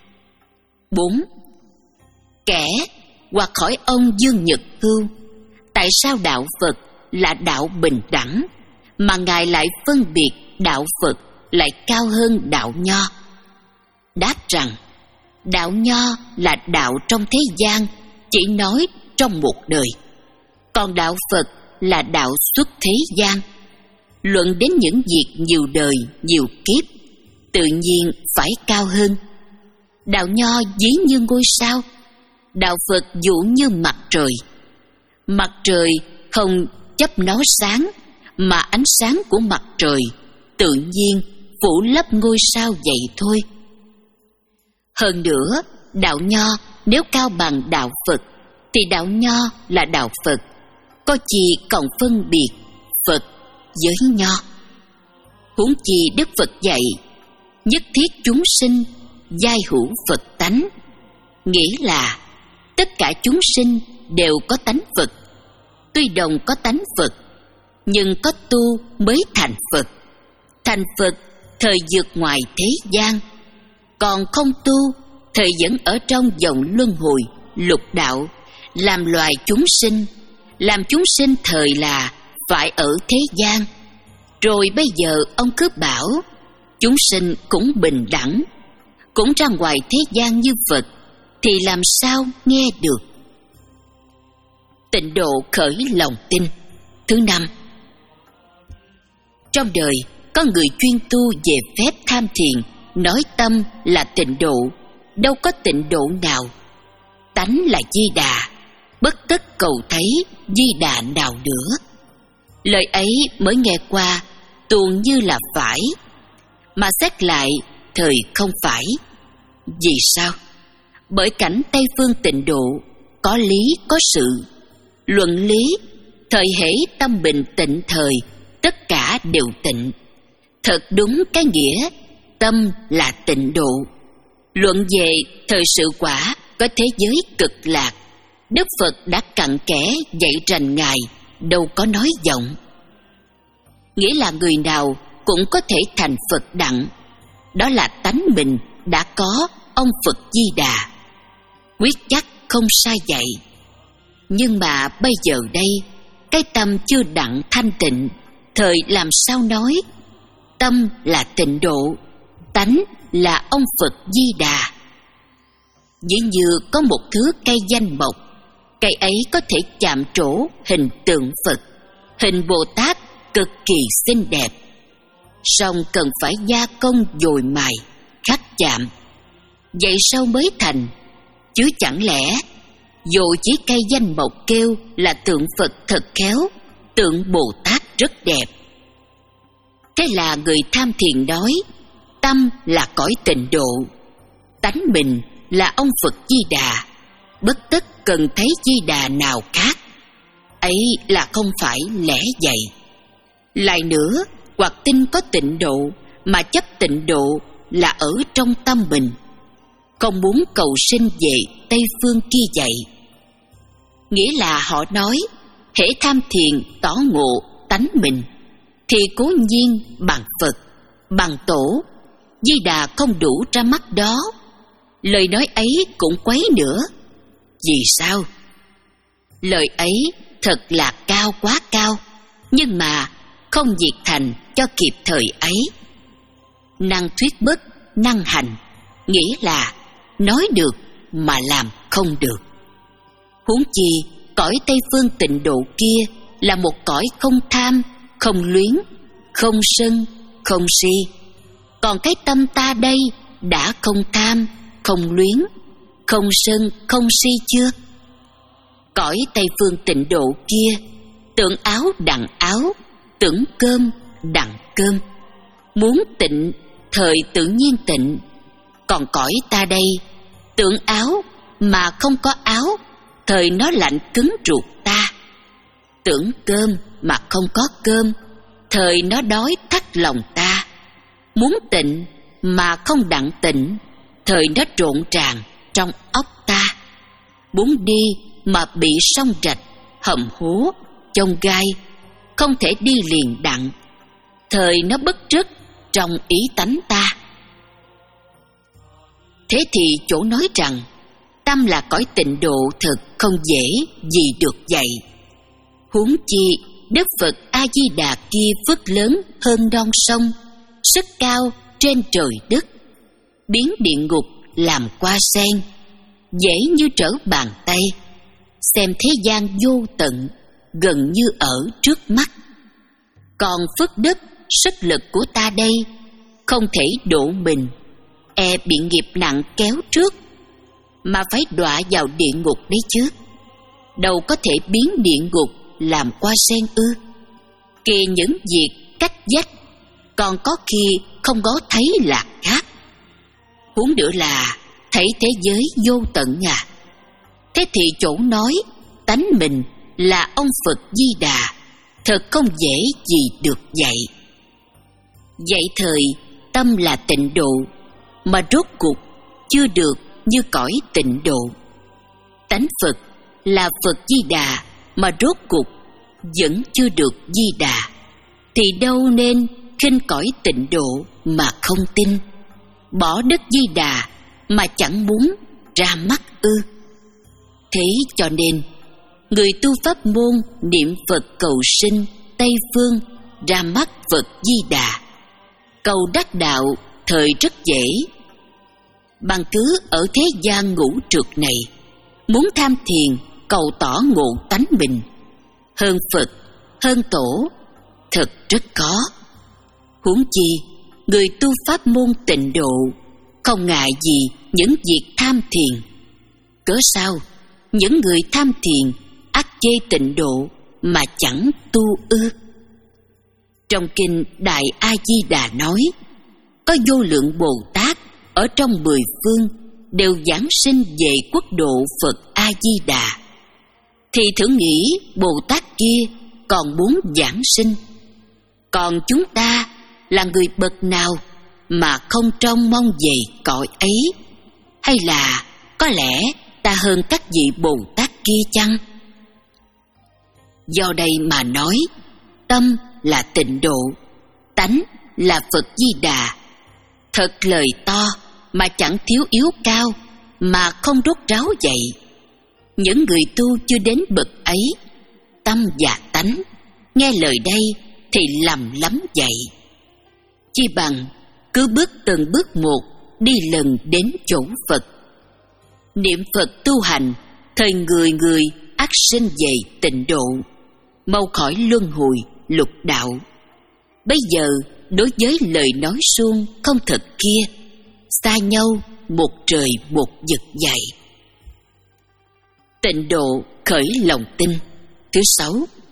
Bốn. Kẻ hoặc hỏi ông Dương Nhật Hưu, tại sao đạo Phật là đạo bình đẳng, mà Ngài lại phân biệt đạo Phật lại cao hơn đạo Nho? Đáp rằng, đạo Nho là đạo trong thế gian, chỉ nói trong một đời, còn đạo Phật là đạo xuất thế gian, luận đến những việc nhiều đời, nhiều kiếp, tự nhiên phải cao hơn. Đạo Nho ví như ngôi sao, đạo Phật dụ như mặt trời. Mặt trời không chấp nó sáng, mà ánh sáng của mặt trời tự nhiên phủ lấp ngôi sao vậy thôi. Hơn nữa, đạo Nho nếu cao bằng đạo Phật, thì đạo Nho là đạo Phật, có chi còn phân biệt Phật với Nho. Huống chi Đức Phật dạy, nhất thiết chúng sinh giai hữu Phật tánh, nghĩa là tất cả chúng sinh đều có tánh Phật. Tuy đồng có tánh Phật, nhưng có tu mới thành Phật. Thành Phật thời vượt ngoài thế gian, còn không tu thời vẫn ở trong vòng luân hồi lục đạo, làm loài chúng sinh. Làm chúng sinh thời là phải ở thế gian. Rồi bây giờ ông cứ bảo chúng sinh cũng bình đẳng, cũng ra ngoài thế gian như Phật, thì làm sao nghe được? Tịnh độ khởi lòng tin. Thứ năm, trong đời có người chuyên tu về phép tham thiền, nói tâm là tịnh độ, đâu có tịnh độ nào. Tánh là Di Đà, bất tất cầu thấy Di Đà nào nữa. Lời ấy mới nghe qua tuồng như là phải, mà xét lại thời không phải. Vì sao? Bởi cảnh Tây phương tịnh độ có lý có sự. Luận lý, thời hễ tâm bình tịnh thời, tất cả đều tịnh. Thật đúng cái nghĩa tâm là tịnh độ. Luận về thời sự quả có thế giới cực lạc, Đức Phật đã cặn kẽ dạy rành Ngài, đâu có nói vọng. Nghĩa là người nào cũng có thể thành Phật đặng, đó là tánh mình đã có ông Phật Di Đà, quyết chắc không sai dạy. Nhưng mà bây giờ đây, cái tâm chưa đặng thanh tịnh, thời làm sao nói? Tâm là tịnh độ, tánh là ông Phật Di Đà. Dĩ như có một thứ cây danh mộc, cây ấy có thể chạm trổ hình tượng Phật, hình Bồ Tát cực kỳ xinh đẹp, song cần phải gia công dồi mài, khắc chạm, vậy sau mới thành. Chứ chẳng lẽ dù chỉ cây danh mộc kêu là tượng Phật thật khéo, tượng Bồ Tát rất đẹp. Thế là người tham thiền nói, tâm là cõi tịnh độ, tánh mình là ông Phật Di Đà, bất tất cần thấy Di Đà nào khác. Ấy là không phải lẽ vậy. Lại nữa, hoặc tin có tịnh độ mà chấp tịnh độ là ở trong tâm mình, không muốn cầu sinh về Tây phương kia vậy. Nghĩa là họ nói, hễ tham thiền tỏ ngộ tánh mình, thì cố nhiên bằng Phật, bằng Tổ, Di Đà không đủ ra mắt đó. Lời nói ấy cũng quấy nữa. Vì sao? Lời ấy thật là cao quá cao, nhưng mà không diệt thành cho kịp thời ấy. Năng thuyết bất, năng hành, nghĩa là nói được mà làm không được. Huống chi cõi Tây phương tịnh độ kia là một cõi không tham, không luyến, không sân, không si. Còn cái tâm ta đây đã không tham, không luyến, không sân, không si chưa? Cõi Tây phương tịnh độ kia, tưởng áo đặng áo, tưởng cơm đặng cơm. Muốn tịnh, thời tự nhiên tịnh. Còn cõi ta đây, tưởng áo mà không có áo, thời nó lạnh cứng ruột ta. Tưởng cơm mà không có cơm, thời nó đói thắt lòng ta. Muốn tịnh mà không đặng tịnh, thời nó trộn tràn trong óc ta. Muốn đi mà bị sông rạch, hầm hố, chông gai, không thể đi liền đặng, thời nó bất trức trong ý tánh ta. Thế thì chỗ nói rằng tâm là cõi tịnh độ thật không dễ gì được vậy. Huống chi Đức Phật A Di Đà kia phước lớn hơn non sông, sức cao trên trời đất, biến địa ngục làm hoa sen, dễ như trở bàn tay, xem thế gian vô tận gần như ở trước mắt. Còn phước đức, sức lực của ta đây không thể độ mình, e bị nghiệp nặng kéo trước, mà phải đọa vào địa ngục đấy chứ. Đâu có thể biến địa ngục làm hoa sen ư? Kìa những việc cách dách, còn có khi không có thấy là khác. Huống nữa là thấy thế giới vô tận à. Thế thì chỗ nói tánh mình là ông Phật Di Đà thật không dễ gì được vậy. Vậy thời tâm là tịnh độ, mà rốt cuộc chưa được như cõi tịnh độ. Tánh Phật là Phật Di Đà, mà rốt cuộc vẫn chưa được Di Đà, thì đâu nên khinh cõi tịnh độ mà không tin, bỏ đất Di Đà mà chẳng muốn ra mắt ư? Thế cho nên người tu pháp môn niệm Phật cầu sinh Tây phương ra mắt Phật Di Đà, cầu đắc đạo thời rất dễ. Bằng cứ ở thế gian ngũ trượt này, muốn tham thiền cầu tỏ ngộ tánh mình, hơn Phật, hơn Tổ, thật rất khó. Huống chi người tu pháp môn tịnh độ không ngại gì những việc tham thiền. Cớ sao những người tham thiền ắt chê tịnh độ mà chẳng tu ư? Trong kinh Đại A Di Đà nói, có vô lượng Bồ Tát ở trong mười phương đều giảng sinh về quốc độ Phật A Di Đà. Thì thử nghĩ Bồ Tát kia còn muốn giảng sinh, còn chúng ta là người bậc nào mà không trông mong về cõi ấy? Hay là có lẽ ta hơn các vị Bồ Tát kia chăng? Do đây mà nói, tâm là tịnh độ, tánh là Phật Di Đà. Thật lời to mà chẳng thiếu yếu cao, mà không rốt ráo dậy. Những người tu chưa đến bậc ấy, tâm và tánh nghe lời đây thì lầm lắm vậy. Chi bằng cứ bước từng bước một đi lần đến chỗ Phật. Niệm Phật tu hành, thời người người ắt sinh về tịnh độ, mau khỏi luân hồi lục đạo. Bây giờ đối với lời nói suông không thật kia, xa nhau một trời một vực dày. Tịnh độ khởi lòng tin. Thứ sáu,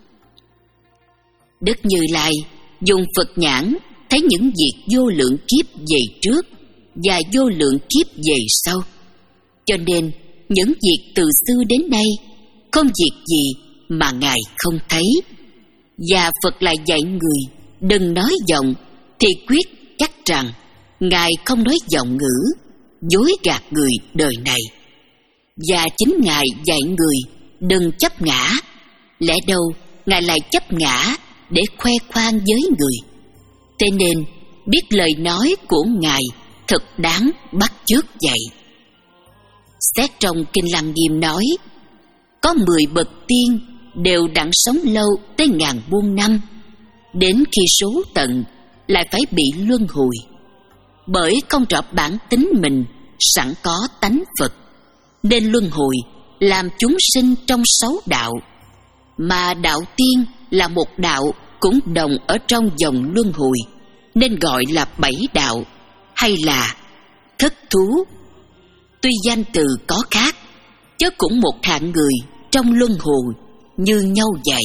Đức Như Lai dùng Phật nhãn thấy những việc vô lượng kiếp về trước và vô lượng kiếp về sau, cho nên những việc từ xưa đến nay không việc gì mà Ngài không thấy. Và Phật lại dạy người đừng nói vọng, thì quyết chắc rằng Ngài không nói vọng ngữ, dối gạt người đời này. Và chính Ngài dạy người đừng chấp ngã, lẽ đâu Ngài lại chấp ngã để khoe khoang với người. Thế nên biết lời nói của Ngài thật đáng bắt chước vậy. Xét trong Kinh Lăng Nghiêm nói, có mười bậc tiên đều đặng sống lâu tới ngàn muôn năm, đến khi số tận lại phải bị luân hồi, bởi không rõ bản tính mình sẵn có tánh Phật, nên luân hồi làm chúng sinh trong sáu đạo. Mà đạo tiên là một đạo cũng đồng ở trong dòng luân hồi, nên gọi là bảy đạo hay là thất thú. Tuy danh từ có khác, chứ cũng một hạng người trong luân hồi như nhau vậy.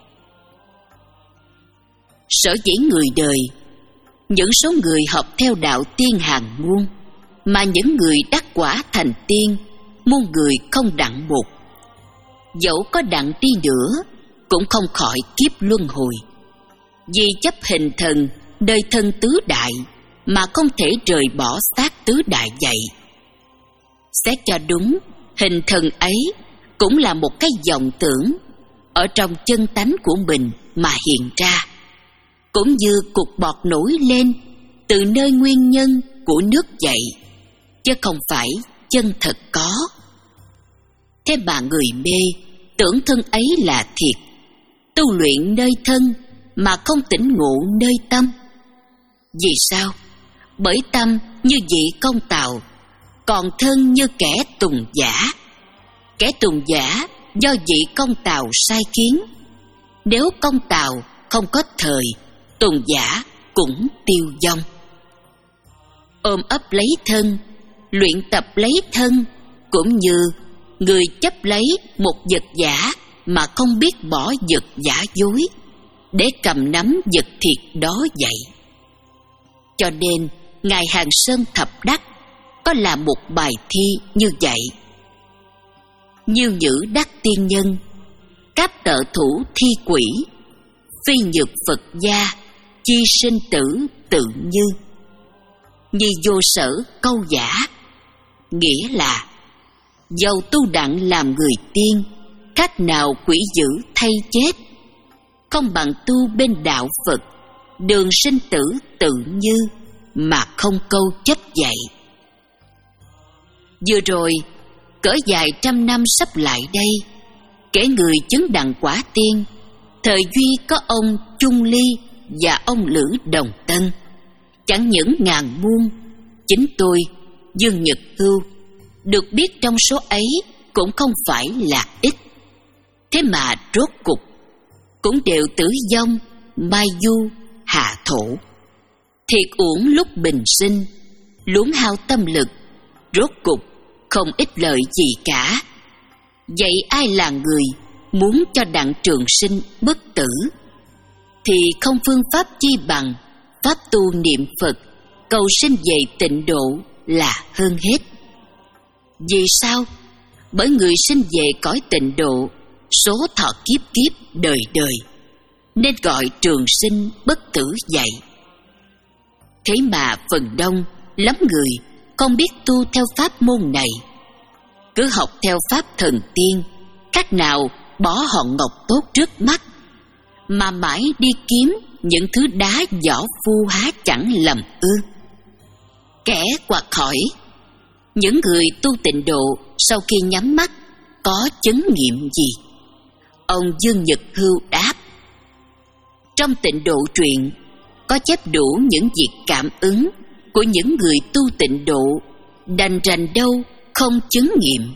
Sở dĩ người đời, những số người học theo đạo tiên hàng muôn, mà những người đắc quả thành tiên muôn người không đặng một. Dẫu có đặng đi nữa cũng không khỏi kiếp luân hồi, vì chấp hình thần đời thân tứ đại mà không thể rời bỏ xác tứ đại vậy. Xét cho đúng, hình thần ấy cũng là một cái vọng tưởng ở trong chân tánh của mình mà hiện ra, cũng như cục bọt nổi lên từ nơi nguyên nhân của nước vậy, chứ không phải chân thật có. Thế mà người mê tưởng thân ấy là thiệt, tu luyện nơi thân mà không tỉnh ngộ nơi tâm. Vì sao? Bởi tâm như vị công tàu, còn thân như kẻ tùng giả. Kẻ tùng giả do vị công tàu sai khiến. Nếu công tàu không có thời, tùng giả cũng tiêu vong. Ôm ấp lấy thân, luyện tập lấy thân, cũng như người chấp lấy một vật giả mà không biết bỏ vật giả dối, để cầm nắm vật thiệt đó vậy. Cho nên Ngài Hàng Sơn Thập Đắc có làm một bài thi như vậy: Nhiêu nhữ đắc tiên nhân, cáp tợ thủ thi quỷ, phi nhược Phật gia, chi sinh tử tự như. Nhi vô sở câu giả, nghĩa là dầu tu đặng làm người tiên, khác nào quỷ dữ thay chết, không bằng tu bên đạo Phật, đường sinh tử tự như mà không câu chấp dạy. Vừa rồi, cỡ vài trăm năm sắp lại đây, kể người chứng đặng quả tiên, thời duy có ông Chung Ly và ông Lữ Đồng Tân. Chẳng những ngàn muôn, chính tôi, Dương Nhật Hưu, được biết trong số ấy cũng không phải là ít. Thế mà rốt cục cũng đều tử vong, mai du, hạ thổ. Thiệt uổng lúc bình sinh, luống hao tâm lực, rốt cục không ích lợi gì cả. Vậy ai là người muốn cho Đặng Trường Sinh bất tử? Thì không phương pháp chi bằng pháp tu niệm Phật, cầu sinh về tịnh độ là hơn hết. Vì sao? Bởi người sinh về cõi tịnh độ, số thọ kiếp kiếp đời đời, nên gọi trường sinh bất tử vậy. Thế mà phần đông lắm người không biết tu theo pháp môn này, cứ học theo pháp thần tiên, khác nào bỏ hòn ngọc tốt trước mắt, mà mãi đi kiếm những thứ đá vỏ phu há chẳng lầm ư. Kẻ quạt hỏi: những người tu tịnh độ sau khi nhắm mắt có chứng nghiệm gì? Ông Dương Nhật Hưu đáp: trong tịnh độ truyện có chép đủ những việc cảm ứng của những người tu tịnh độ, đành rành đâu không chứng nghiệm.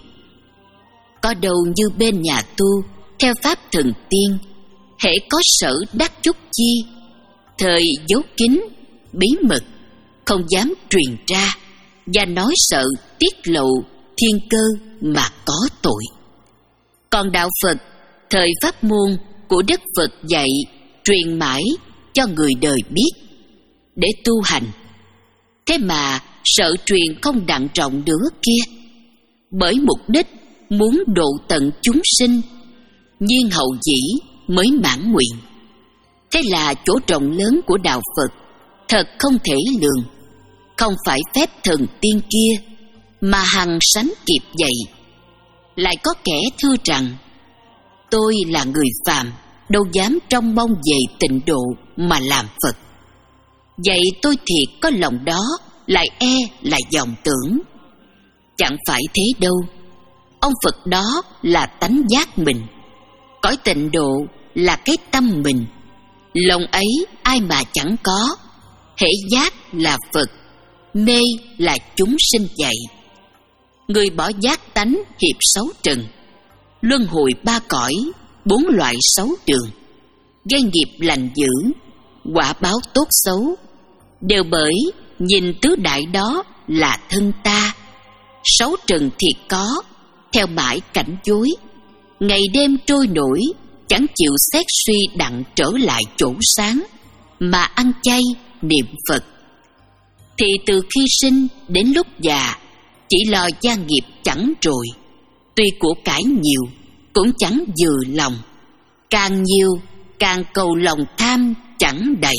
Có đâu như bên nhà tu theo pháp thần tiên, hễ có sở đắc chút chi, thời giấu kín bí mật, không dám truyền ra, và nói sợ tiết lộ thiên cơ mà có tội. Còn đạo Phật thời pháp môn của Đức Phật dạy truyền mãi cho người đời biết để tu hành, thế mà sợ truyền không đặng rộng nữa kia, bởi mục đích muốn độ tận chúng sinh, nhiên hậu dĩ mới mãn nguyện. Thế là chỗ rộng lớn của đạo Phật thật không thể lường, không phải phép thần tiên kia mà hằng sánh kịp vậy. Lại có kẻ thưa rằng: tôi là người phàm, đâu dám trông mong về tịnh độ mà làm Phật. Vậy tôi thiệt có lòng đó, lại e là vọng tưởng. Chẳng phải thế đâu. Ông Phật đó là tánh giác mình, cõi tịnh độ là cái tâm mình. Lòng ấy ai mà chẳng có, hễ giác là Phật, mê là chúng sinh vậy. Người bỏ giác tánh hiệp sáu trần, luân hồi ba cõi, bốn loại sáu đường, gây nghiệp lành dữ, quả báo tốt xấu, đều bởi nhìn tứ đại đó là thân ta. Sáu trần thiệt có, theo mãi cảnh dối, ngày đêm trôi nổi, chẳng chịu xét suy đặng trở lại chỗ sáng, mà ăn chay niệm Phật. Thì từ khi sinh đến lúc già, chỉ lo gia nghiệp chẳng rồi, tuy của cải nhiều cũng chẳng vừa lòng, càng nhiều càng cầu lòng tham chẳng đầy.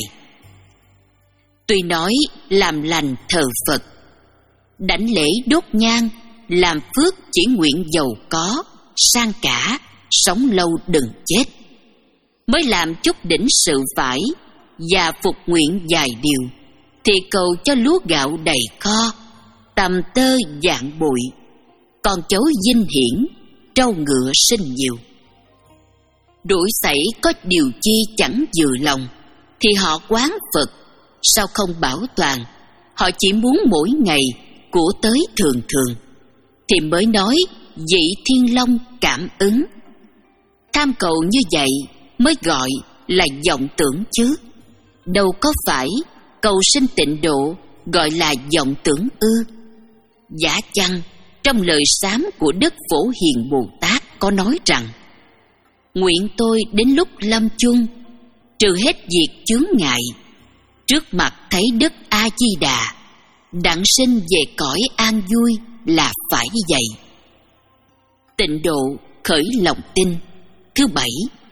Tuy nói làm lành thờ Phật, đảnh lễ đốt nhang, làm phước chỉ nguyện giàu có, sang cả, sống lâu đừng chết, mới làm chút đỉnh sự phải, và phục nguyện vài điều, thì cầu cho lúa gạo đầy kho, tầm tơ vạn bụi, con cháu vinh hiển, trâu ngựa sinh nhiều. Đuổi xảy có điều chi chẳng vừa lòng, thì họ quán Phật, sao không bảo toàn? Họ chỉ muốn mỗi ngày của tới thường thường, thì mới nói vị Thiên Long cảm ứng. Tham cầu như vậy mới gọi là vọng tưởng chứ, đâu có phải cầu sinh tịnh độ gọi là vọng tưởng ư? Giả chăng trong lời sám của Đức Phổ Hiền Bồ Tát có nói rằng: nguyện tôi đến lúc lâm chung, trừ hết việc chướng ngại, trước mặt thấy Đức A Di Đà, đặng sinh về cõi an vui là phải vậy. Tịnh độ khởi lòng tin. Thứ bảy,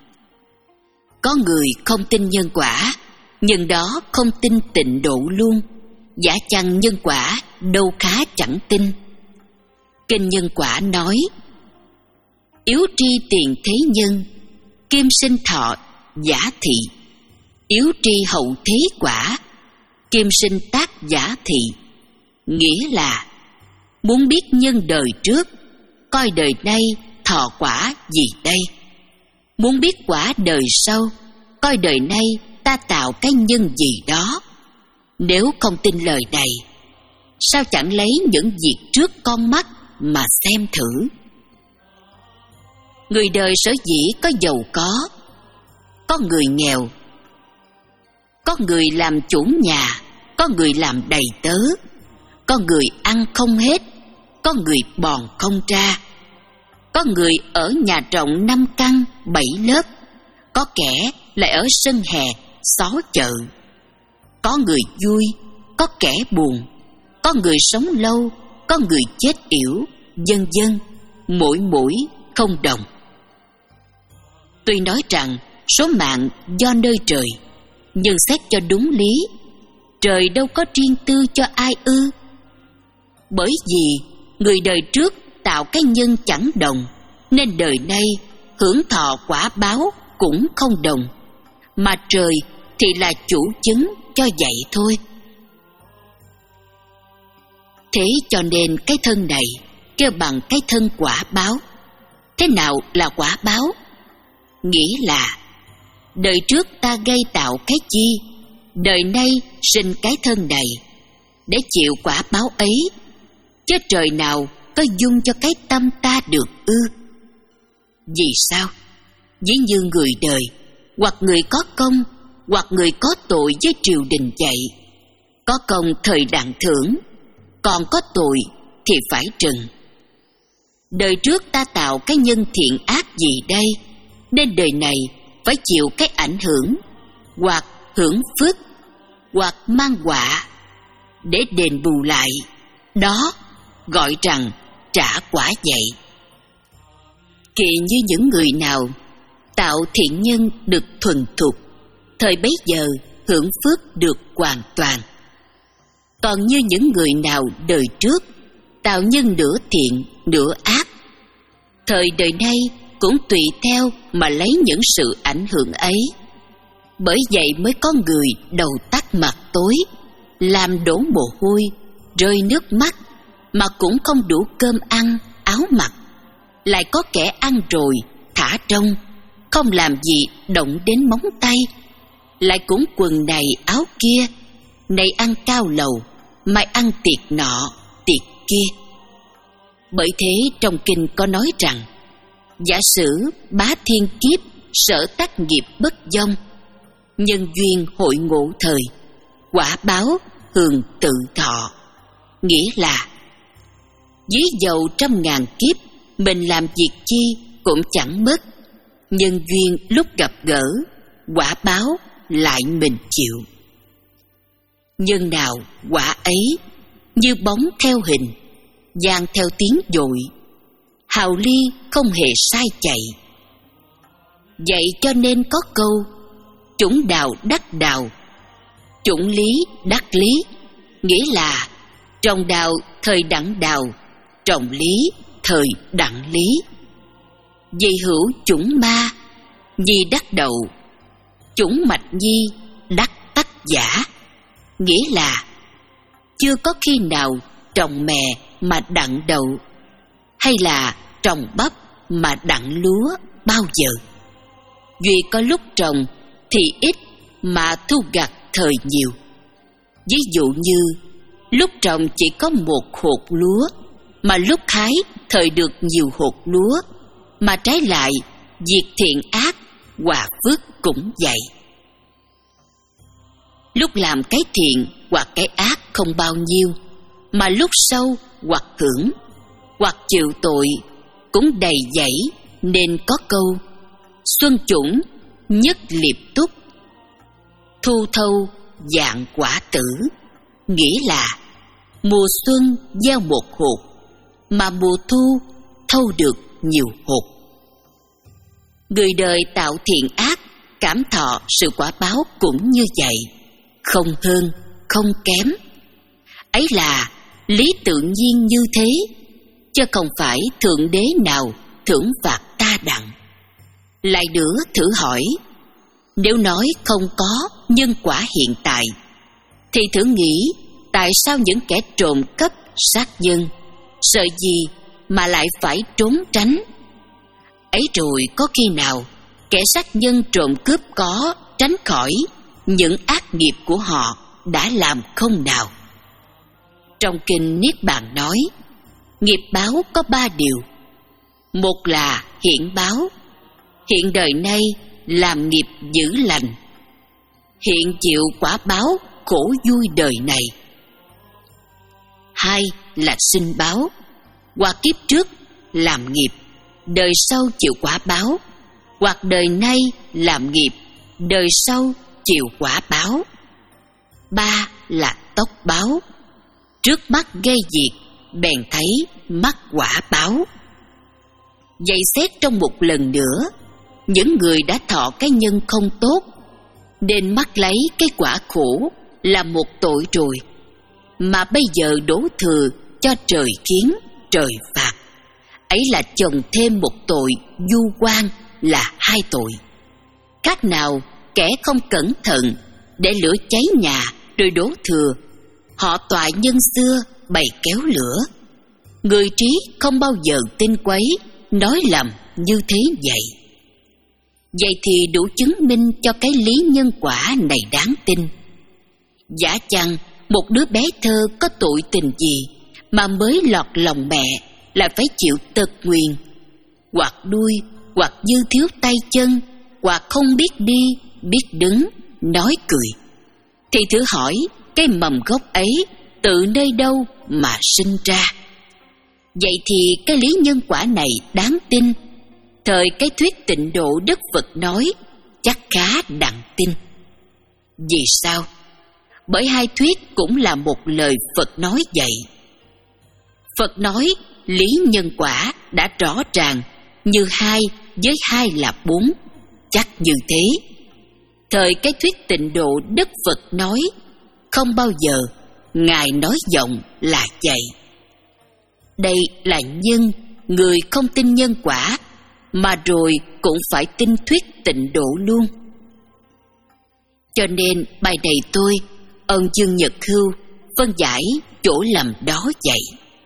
có người không tin nhân quả, nhưng đó không tin tịnh độ luôn. Giả chăng nhân quả đâu khá chẳng tin. Kinh Nhân Quả nói: yếu tri tiền thế nhân, kim sinh thọ giả thị. Yếu tri hậu thế quả, kim sinh tác giả thị. Nghĩa là muốn biết nhân đời trước, coi đời nay thọ quả gì đây. Muốn biết quả đời sau, coi đời nay ta tạo cái nhân gì đó. Nếu không tin lời này, sao chẳng lấy những việc trước con mắt mà xem thử. Người đời sở dĩ có giàu có, có người nghèo, có người làm chủ nhà, có người làm đầy tớ, có người ăn không hết, có người bòn không ra, có người ở nhà rộng năm căn bảy lớp, có kẻ lại ở sân hè xó chợ, có người vui, có kẻ buồn, có người sống lâu, có người chết yểu, vân vân, mỗi mỗi không đồng. Tuy nói rằng số mạng do nơi trời, nhưng xét cho đúng lý, trời đâu có riêng tư cho ai ư? Bởi vì người đời trước tạo cái nhân chẳng đồng, nên đời nay hưởng thọ quả báo cũng không đồng, mà trời thì là chủ chứng cho vậy thôi. Thế cho nên cái thân này kêu bằng cái thân quả báo. Thế nào là quả báo? Nghĩa là đời trước ta gây tạo cái chi, đời nay sinh cái thân này để chịu quả báo ấy, chứ trời nào có dung cho cái tâm ta được ư? Vì sao? Ví như người đời, hoặc người có công, hoặc người có tội với triều đình vậy. Có công thời đặng thưởng, còn có tội thì phải trừng. Đời trước ta tạo cái nhân thiện ác gì đây, nên đời này phải chịu cái ảnh hưởng, hoặc hưởng phước, hoặc mang họa, để đền bù lại. Đó gọi rằng trả quả vậy. Kỳ như những người nào tạo thiện nhân được thuần thục, thời bấy giờ hưởng phước được hoàn toàn. Còn như những người nào đời trước tạo nhân nửa thiện nửa ác, thời đời nay cũng tùy theo mà lấy những sự ảnh hưởng ấy. Bởi vậy mới có người đầu tắt mặt tối, làm đổ mồ hôi, rơi nước mắt, mà cũng không đủ cơm ăn, áo mặc. Lại có kẻ ăn rồi thả trông, không làm gì động đến móng tay. Lại cũng quần này áo kia, này ăn cao lầu, mai ăn tiệc nọ, tiệc kia. Bởi thế trong kinh có nói rằng, giả sử bá thiên kiếp, sở tác nghiệp bất vong, nhân duyên hội ngộ thời, quả báo hưởng tự thọ. Nghĩa là dí dầu trăm ngàn kiếp, mình làm việc chi cũng chẳng mất, nhân duyên lúc gặp gỡ, quả báo lại mình chịu. Nhân nào quả ấy, như bóng theo hình, giang theo tiếng dội, hào ly không hề sai chạy. Vậy cho nên có câu, chủng đào đắc đào, chủng lý đắc lý. Nghĩa là trồng đào thời đặng đào, trồng lý thời đặng lý. Vì hữu chủng ma, nhi đắc đậu, chủng mạch nhi đắc tác giả. Nghĩa là chưa có khi nào trồng mè mà đặng đậu, hay là trồng bắp mà đặng lúa bao giờ. Duy có lúc trồng thì ít mà thu gặt thời nhiều. Ví dụ như lúc trồng chỉ có một hột lúa, mà lúc hái thời được nhiều hột lúa. Mà trái lại, việc thiện ác, quả phước cũng vậy. Lúc làm cái thiện hoặc cái ác không bao nhiêu, mà lúc sau hoặc hưởng, hoặc chịu tội cũng đầy dẫy. Nên có câu, xuân chủng nhất liệp túc, thu thâu dạng quả tử. Nghĩa là mùa xuân gieo một hột, mà mùa thu thâu được nhiều hột. Người đời tạo thiện ác, cảm thọ sự quả báo cũng như vậy, không hơn, không kém. Ấy là lý tự nhiên như thế, chứ không phải thượng đế nào thưởng phạt ta đặng. Lại nữa thử hỏi, nếu nói không có nhân quả hiện tại, thì thử nghĩ tại sao những kẻ trộm cắp, sát nhân, sợ gì mà lại phải trốn tránh? Ấy rồi có khi nào kẻ sát nhân trộm cướp có tránh khỏi những ác nghiệp của họ đã làm không nào? Trong kinh Niết Bàn nói, nghiệp báo có ba điều. Một là hiện báo, hiện đời nay làm nghiệp dữ lành, hiện chịu quả báo khổ vui đời này. Hai là sinh báo, hoặc kiếp trước làm nghiệp, đời sau chịu quả báo, hoặc đời nay làm nghiệp, đời sau chịu quả báo. Ba là tốc báo, trước mắt gây diệt, bèn thấy mắc quả báo. Vậy xét trong một lần nữa, những người đã thọ cái nhân không tốt, nên mắc lấy cái quả khổ là một tội rồi, mà bây giờ đổ thừa cho trời kiến, trời phạt. Ấy là chồng thêm một tội du quan là hai tội. Khác nào kẻ không cẩn thận để lửa cháy nhà rồi đổ thừa, họ toại nhân xưa bày kéo lửa. Người trí không bao giờ tin quấy, nói lầm như thế vậy. Vậy thì đủ chứng minh cho cái lý nhân quả này đáng tin. Giả chăng một đứa bé thơ có tội tình gì mà mới lọt lòng mẹ lại phải chịu tật nguyền, hoặc đuôi, hoặc dư thiếu tay chân, hoặc không biết đi, biết đứng, nói cười. Thì thử hỏi cái mầm gốc ấy từ nơi đâu mà sinh ra? Vậy thì cái lý nhân quả này đáng tin, thời cái thuyết Tịnh Độ Đức Phật nói chắc khá đặng tin. Vì sao? Bởi hai thuyết cũng là một lời Phật nói vậy. Phật nói lý nhân quả đã rõ ràng, như hai với hai là bốn, chắc như thế. Thời cái thuyết Tịnh Độ Đức Phật nói không bao giờ Ngài nói giọng là vậy. Đây là nhân, người không tin nhân quả, mà rồi cũng phải tin thuyết Tịnh Độ luôn. Cho nên bài này tôi, ơn Dương Nhật Hưu, phân giải chỗ lầm đó vậy.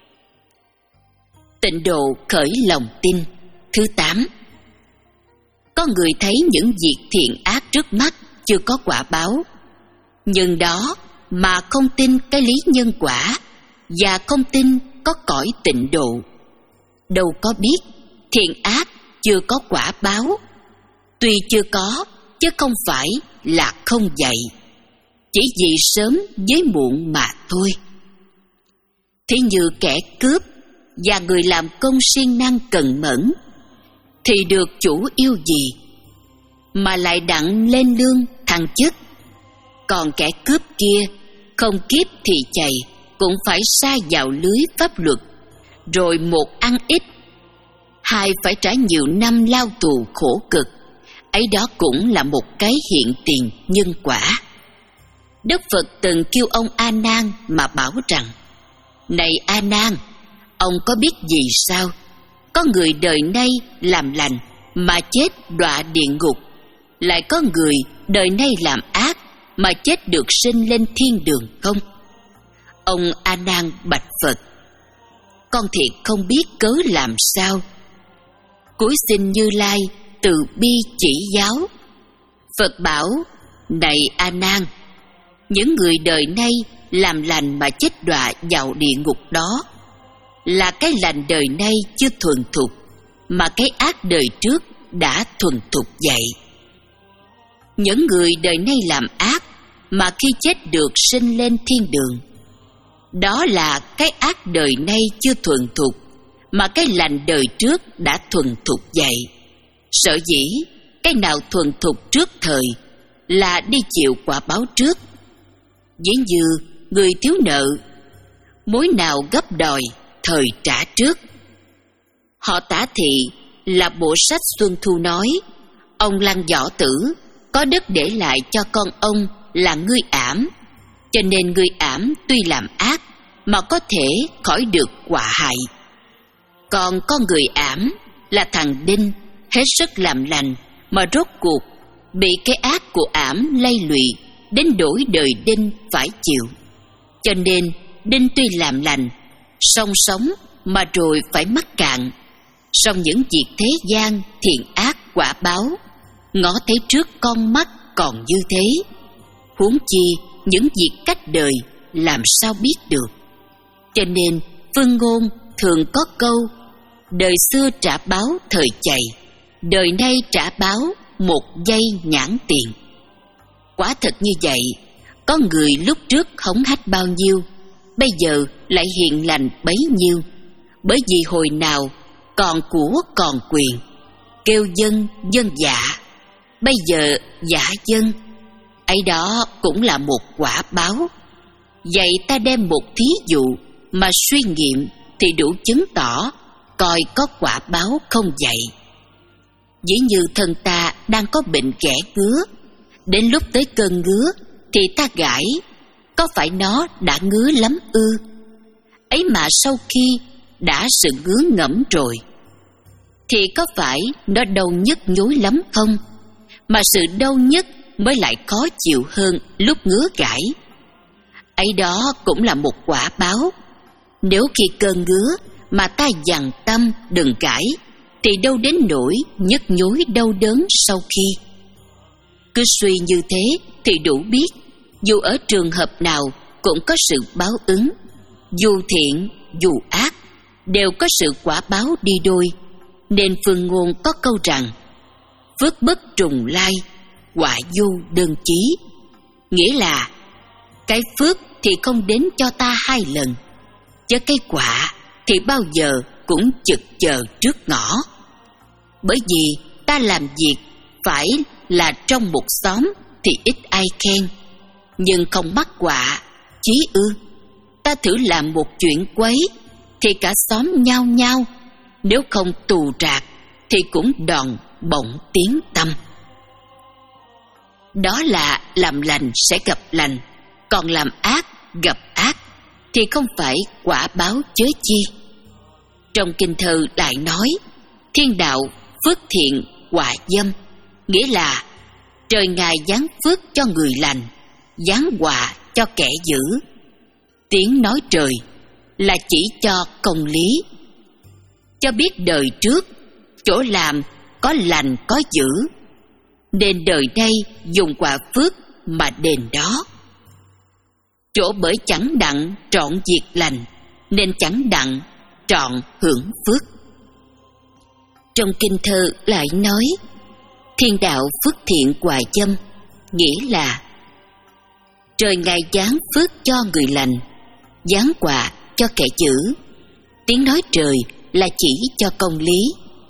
Tịnh độ khởi lòng tin. Thứ tám, có người thấy những việc thiện ác trước mắt chưa có quả báo, nhưng đó mà không tin cái lý nhân quả, và không tin có cõi tịnh độ. Đâu có biết thiện ác chưa có quả báo. Tuy chưa có, chứ không phải là không vậy, chỉ vì sớm với muộn mà thôi. Thí như kẻ cướp và người làm công siêng năng cần mẫn, thì được chủ yêu gì mà lại đặng lên lương thăng chức. Còn kẻ cướp kia không kiếp thì chày cũng phải sa vào lưới pháp luật, rồi một ăn ít, hai phải trả nhiều năm lao tù khổ cực. Ấy đó cũng là một cái hiện tiền nhân quả. Đức Phật từng kêu ông A Nan mà bảo rằng: này A Nan, ông có biết gì sao? Có người đời nay làm lành mà chết đọa địa ngục, lại có người đời nay làm ác mà chết được sinh lên thiên đường không? Ông A Nan bạch Phật: con thiệt không biết cớ làm sao. Cúi xin Như Lai từ bi chỉ giáo. Phật bảo: này A Nan, những người đời nay làm lành mà chết đọa vào địa ngục đó là cái lành đời nay chưa thuần thục, mà cái ác đời trước đã thuần thục vậy. Những người đời nay làm ác mà khi chết được sinh lên thiên đường, đó là cái ác đời nay chưa thuần thục, mà cái lành đời trước đã thuần thục vậy. Sở dĩ cái nào thuần thục trước thời là đi chịu quả báo trước. Ví như người thiếu nợ, mối nào gấp đòi thời trả trước. Họ Tả Thị là bộ sách Xuân Thu nói, ông Lăng Võ Tử có đất để lại cho con ông là ngươi ảm, cho nên ngươi ảm tuy làm ác mà có thể khỏi được quả hại. Còn con người ảm là thằng Đinh, hết sức làm lành mà rốt cuộc bị cái ác của ảm lây lụy, đến đổi đời Đinh phải chịu. Cho nên Đinh tuy làm lành, song sống mà rồi phải mắc cạn. Song những việc thế gian thiện ác quả báo, ngó thấy trước con mắt còn như thế, huống chi những việc cách đời làm sao biết được. Cho nên phương ngôn thường có câu: đời xưa trả báo thời chày, đời nay trả báo một giây nhãn tiền. Quả thật như vậy, có người lúc trước hống hách bao nhiêu, bây giờ lại hiền lành bấy nhiêu. Bởi vì hồi nào còn của còn quyền, kêu dân dân dạ, bây giờ dạ dân, ấy đó cũng là một quả báo. Vậy ta đem một thí dụ mà suy nghiệm thì đủ chứng tỏ coi có quả báo không vậy. Dĩ như thân ta đang có bệnh ghẻ ngứa, đến lúc tới cơn ngứa thì ta gãi, có phải nó đã ngứa lắm ư? Ấy mà sau khi đã sự ngứa ngẫm rồi thì có phải nó đau nhức nhối lắm không? Mà sự đau nhức mới lại khó chịu hơn lúc ngứa gãi. Ấy đó cũng là một quả báo. Nếu khi cơn ngứa mà ta dằn tâm đừng cãi thì đâu đến nỗi nhức nhối đau đớn sau khi. Cứ suy như thế thì đủ biết, dù ở trường hợp nào cũng có sự báo ứng. Dù thiện, dù ác, đều có sự quả báo đi đôi. Nên phương ngôn có câu rằng: phước bất trùng lai, quả vô đơn chí. Nghĩa là cái phước thì không đến cho ta hai lần, chứ cái quả thì bao giờ cũng chực chờ trước ngõ. Bởi vì ta làm việc phải là trong một xóm thì ít ai khen, nhưng không mắc quả, chí ư? Ta thử làm một chuyện quấy thì cả xóm nhao nhao, nếu không tù trạc thì cũng đòn bỗng tiếng tăm. Đó là làm lành sẽ gặp lành, còn làm ác gặp ác thì không phải quả báo chớ chi. Trong kinh thơ lại nói: thiên đạo phước thiện quả dâm, nghĩa là trời Ngài giáng phước cho người lành, giáng họa cho kẻ dữ. Tiếng nói trời là chỉ cho công lý, cho biết đời trước chỗ làm có lành có dữ, nên đời nay dùng quả phước mà đền đó. Chỗ bởi chẳng đặng trọn việc lành, nên chẳng đặng trọn hưởng phước. Trong kinh thơ lại nói: thiên đạo phước thiện quả dâm, nghĩa là trời Ngài giáng phước cho người lành, giáng họa cho kẻ dữ. Tiếng nói trời là chỉ cho công lý,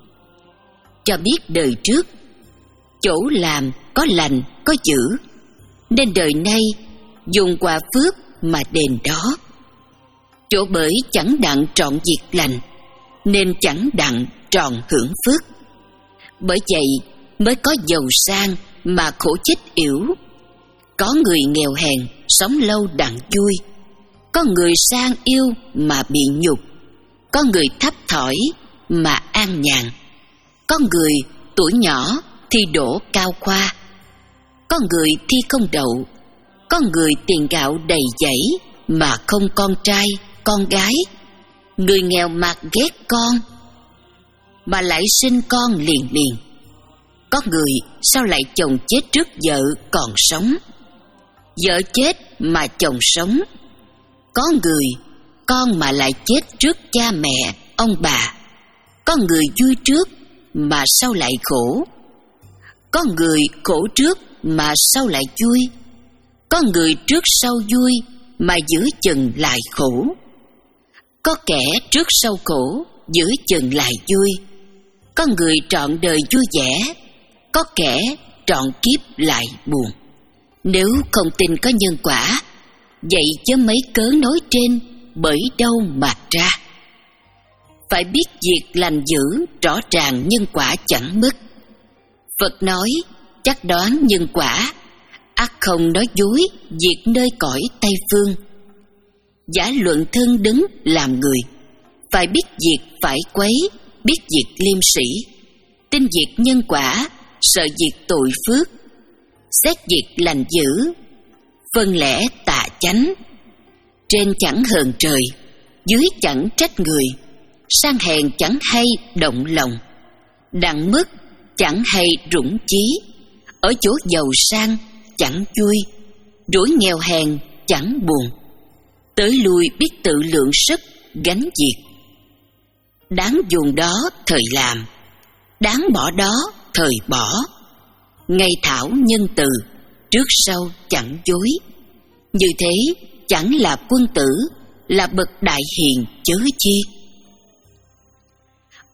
cho biết đời trước chỗ làm có lành có dữ, nên đời nay dùng quả phước mà đền đó. Chỗ bởi chẳng đặng trọn việc lành, nên chẳng đặng trọn hưởng phước. Bởi vậy mới có giàu sang mà khổ chết yểu, có người nghèo hèn sống lâu đặng vui, có người sang yêu mà bị nhục, có người thấp thỏi mà an nhàn, có người tuổi nhỏ thi đỗ cao khoa, có người thi không đậu, có người tiền gạo đầy dẫy mà không con trai con gái, người nghèo mặt ghét con mà lại sinh con liền liền, có người sao lại chồng chết trước vợ còn sống, vợ chết mà chồng sống, có người con mà lại chết trước cha mẹ ông bà, có người vui trước mà sau lại khổ, có người khổ trước mà sau lại vui, có người trước sau vui mà giữa chừng lại khổ, có kẻ trước sau khổ giữa chừng lại vui, có người trọn đời vui vẻ, có kẻ trọn kiếp lại buồn. Nếu không tin có nhân quả, vậy chớ mấy cớ nói trên bởi đâu mà ra. Phải biết việc lành dữ rõ ràng nhân quả chẳng mất. Phật nói chắc đoán nhân quả, ắt không nói dối việc nơi cõi Tây Phương. Giả luận thân đứng làm người, phải biết việc phải quấy, biết việc liêm sĩ, tin việc nhân quả, sợ việc tội phước, xét việc lành dữ, phân lẽ tà chánh. Trên chẳng hờn trời, dưới chẳng trách người, sang hèn chẳng hay động lòng, đặng mất chẳng hay rủng chí, ở chỗ giàu sang chẳng vui, rủi nghèo hèn chẳng buồn, tới lui biết tự lượng sức gánh việc. Đáng dùng đó thời làm, đáng bỏ đó thời bỏ, ngây thảo nhân từ, trước sau chẳng dối. Như thế chẳng là quân tử, là bậc đại hiền chớ chi.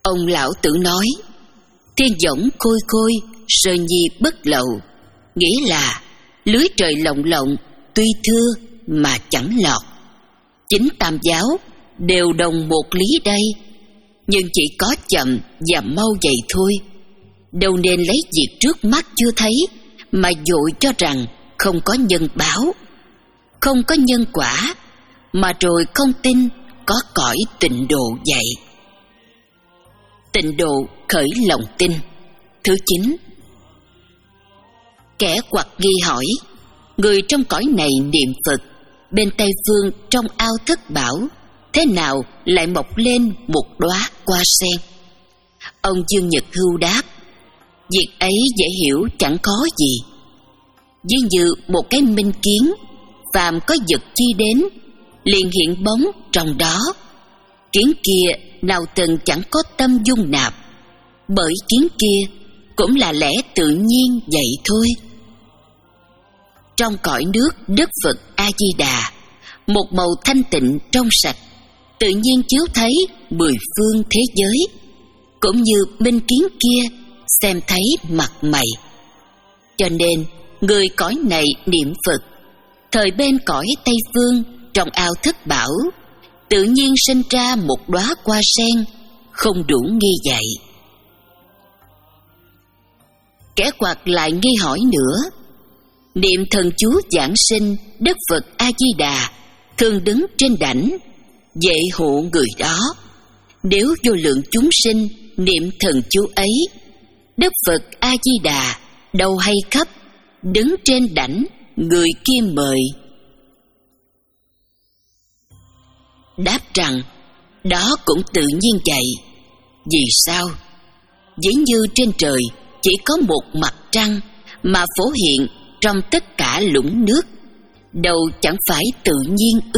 Ông lão tử nói, thiên võng khôi khôi, sơ nhi bất lậu, nghĩa là lưới trời lộng lộng, tuy thưa mà chẳng lọt. Chính tam giáo đều đồng một lý đây, nhưng chỉ có chậm và mau vậy thôi. Đâu nên lấy việc trước mắt chưa thấy mà vội cho rằng không có nhân báo, không có nhân quả, mà rồi không tin có cõi tịnh độ vậy. Tịnh độ khởi lòng tin. Thứ chín, kẻ hoặc nghi hỏi, người trong cõi này niệm Phật, bên Tây Phương trong ao thất bảo, thế nào lại mọc lên một đóa hoa sen? Ông Dương Nhật Hưu đáp, việc ấy dễ hiểu chẳng có gì. Ví như một cái minh kiến, phàm có vật chi đến, liền hiện bóng trong đó. Kiến kia nào từng chẳng có tâm dung nạp, bởi kiến kia cũng là lẽ tự nhiên vậy thôi. Trong cõi nước Đức Phật A-di-đà, một màu thanh tịnh trong sạch, tự nhiên chiếu thấy mười phương thế giới, cũng như minh kiến kia xem thấy mặt mày. Cho nên người cõi này niệm Phật, thời bên cõi Tây Phương trong ao thất bảo, tự nhiên sinh ra một đóa hoa sen, không đủ nghi dạy. Kẻ hoặc lại nghi hỏi nữa, niệm thần chú giảng sinh Đức Phật A-di-đà thường đứng trên đảnh, vệ hộ người đó. Nếu vô lượng chúng sinh niệm thần chú ấy, Đức Phật A-di-đà đâu hay khắp, đứng trên đảnh người kia mời. Đáp rằng, đó cũng tự nhiên vậy. Vì sao? Dĩ như trên trời chỉ có một mặt trăng mà phổ hiện trong tất cả lũng nước, đâu chẳng phải tự nhiên ư?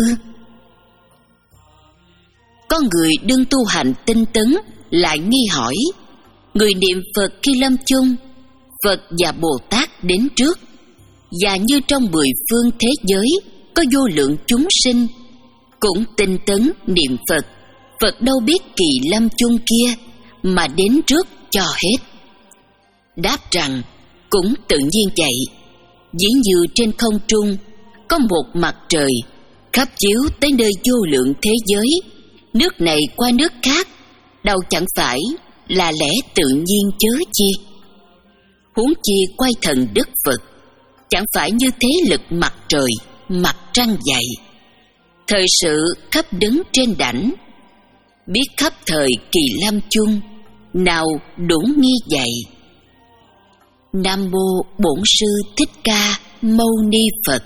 Có người đương tu hành tinh tấn lại nghi hỏi, người niệm Phật khi lâm chung, Phật và Bồ Tát đến trước, và như trong mười phương thế giới có vô lượng chúng sinh cũng tinh tấn niệm Phật, Phật đâu biết kỳ lâm chung kia mà đến trước cho hết. Đáp rằng cũng tự nhiên vậy. Dĩ như trên không trung có một mặt trời khắp chiếu tới nơi vô lượng thế giới, nước này qua nước khác, đâu chẳng phải là lẽ tự nhiên chớ chi. Huống chi quay thần Đức Phật, chẳng phải như thế lực mặt trời, mặt trăng vậy. Thời sự khắp đứng trên đảnh, biết khắp thời kỳ lâm chung, nào đủ nghi vậy. Nam mô Bổn Sư Thích Ca Mâu Ni Phật.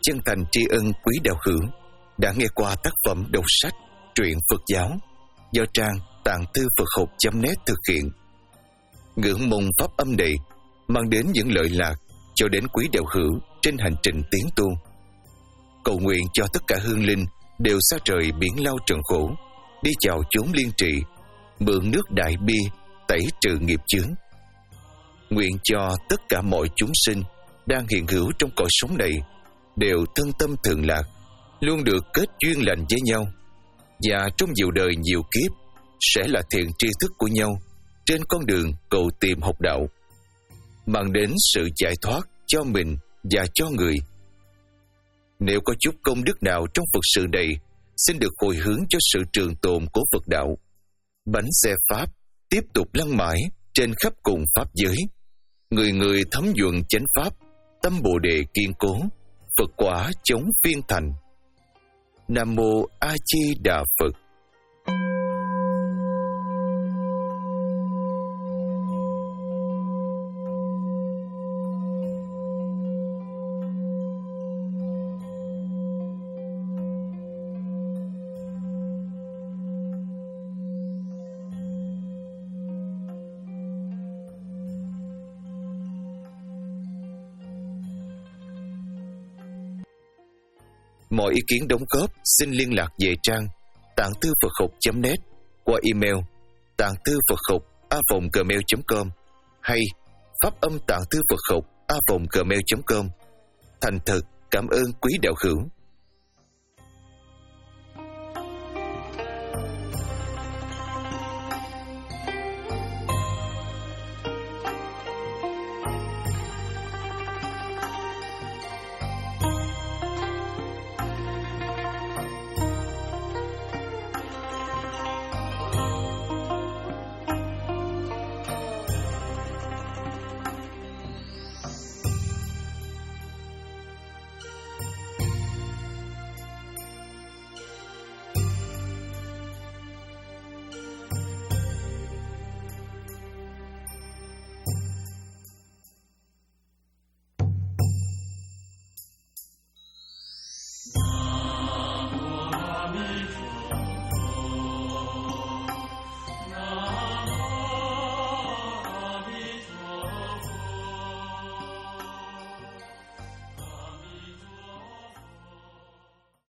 chân thành tri ân quý đạo hữu đã nghe qua tác phẩm đọc sách truyện Phật giáo do trang tạng thư Phật học chấm net thực hiện. Ngưỡng mong pháp âm này mang đến những lợi lạc cho đến quý đạo hữu trên hành trình tiến tu. Cầu nguyện cho tất cả hương linh đều xa trời biển lao trần khổ, đi chào chốn liên trị, mượn nước đại bi tẩy trừ nghiệp chướng. Nguyện cho tất cả mọi chúng sinh đang hiện hữu trong cõi sống này đều thân tâm thường lạc, luôn được kết duyên lành với nhau, và trong nhiều đời nhiều kiếp sẽ là thiện tri thức của nhau trên con đường cầu tìm học đạo, mang đến sự giải thoát cho mình và cho người. Nếu có chút công đức nào trong Phật sự này, xin được hồi hướng cho sự trường tồn của Phật đạo. Bánh xe Pháp tiếp tục lăn mãi trên khắp cùng Pháp giới. Người người thấm nhuận chánh Pháp, tâm Bồ Đề kiên cố, Phật quả chống phiên thành. Nam Mô A Di Đà Phật. Mọi ý kiến đóng góp xin liên lạc về trang tạng thư Phật học chấm net qua email tạng thư Phật học a vòng gmail chấm com hay pháp âm tạng thư Phật học a vòng gmail chấm com. Thành thật cảm ơn quý đạo hữu.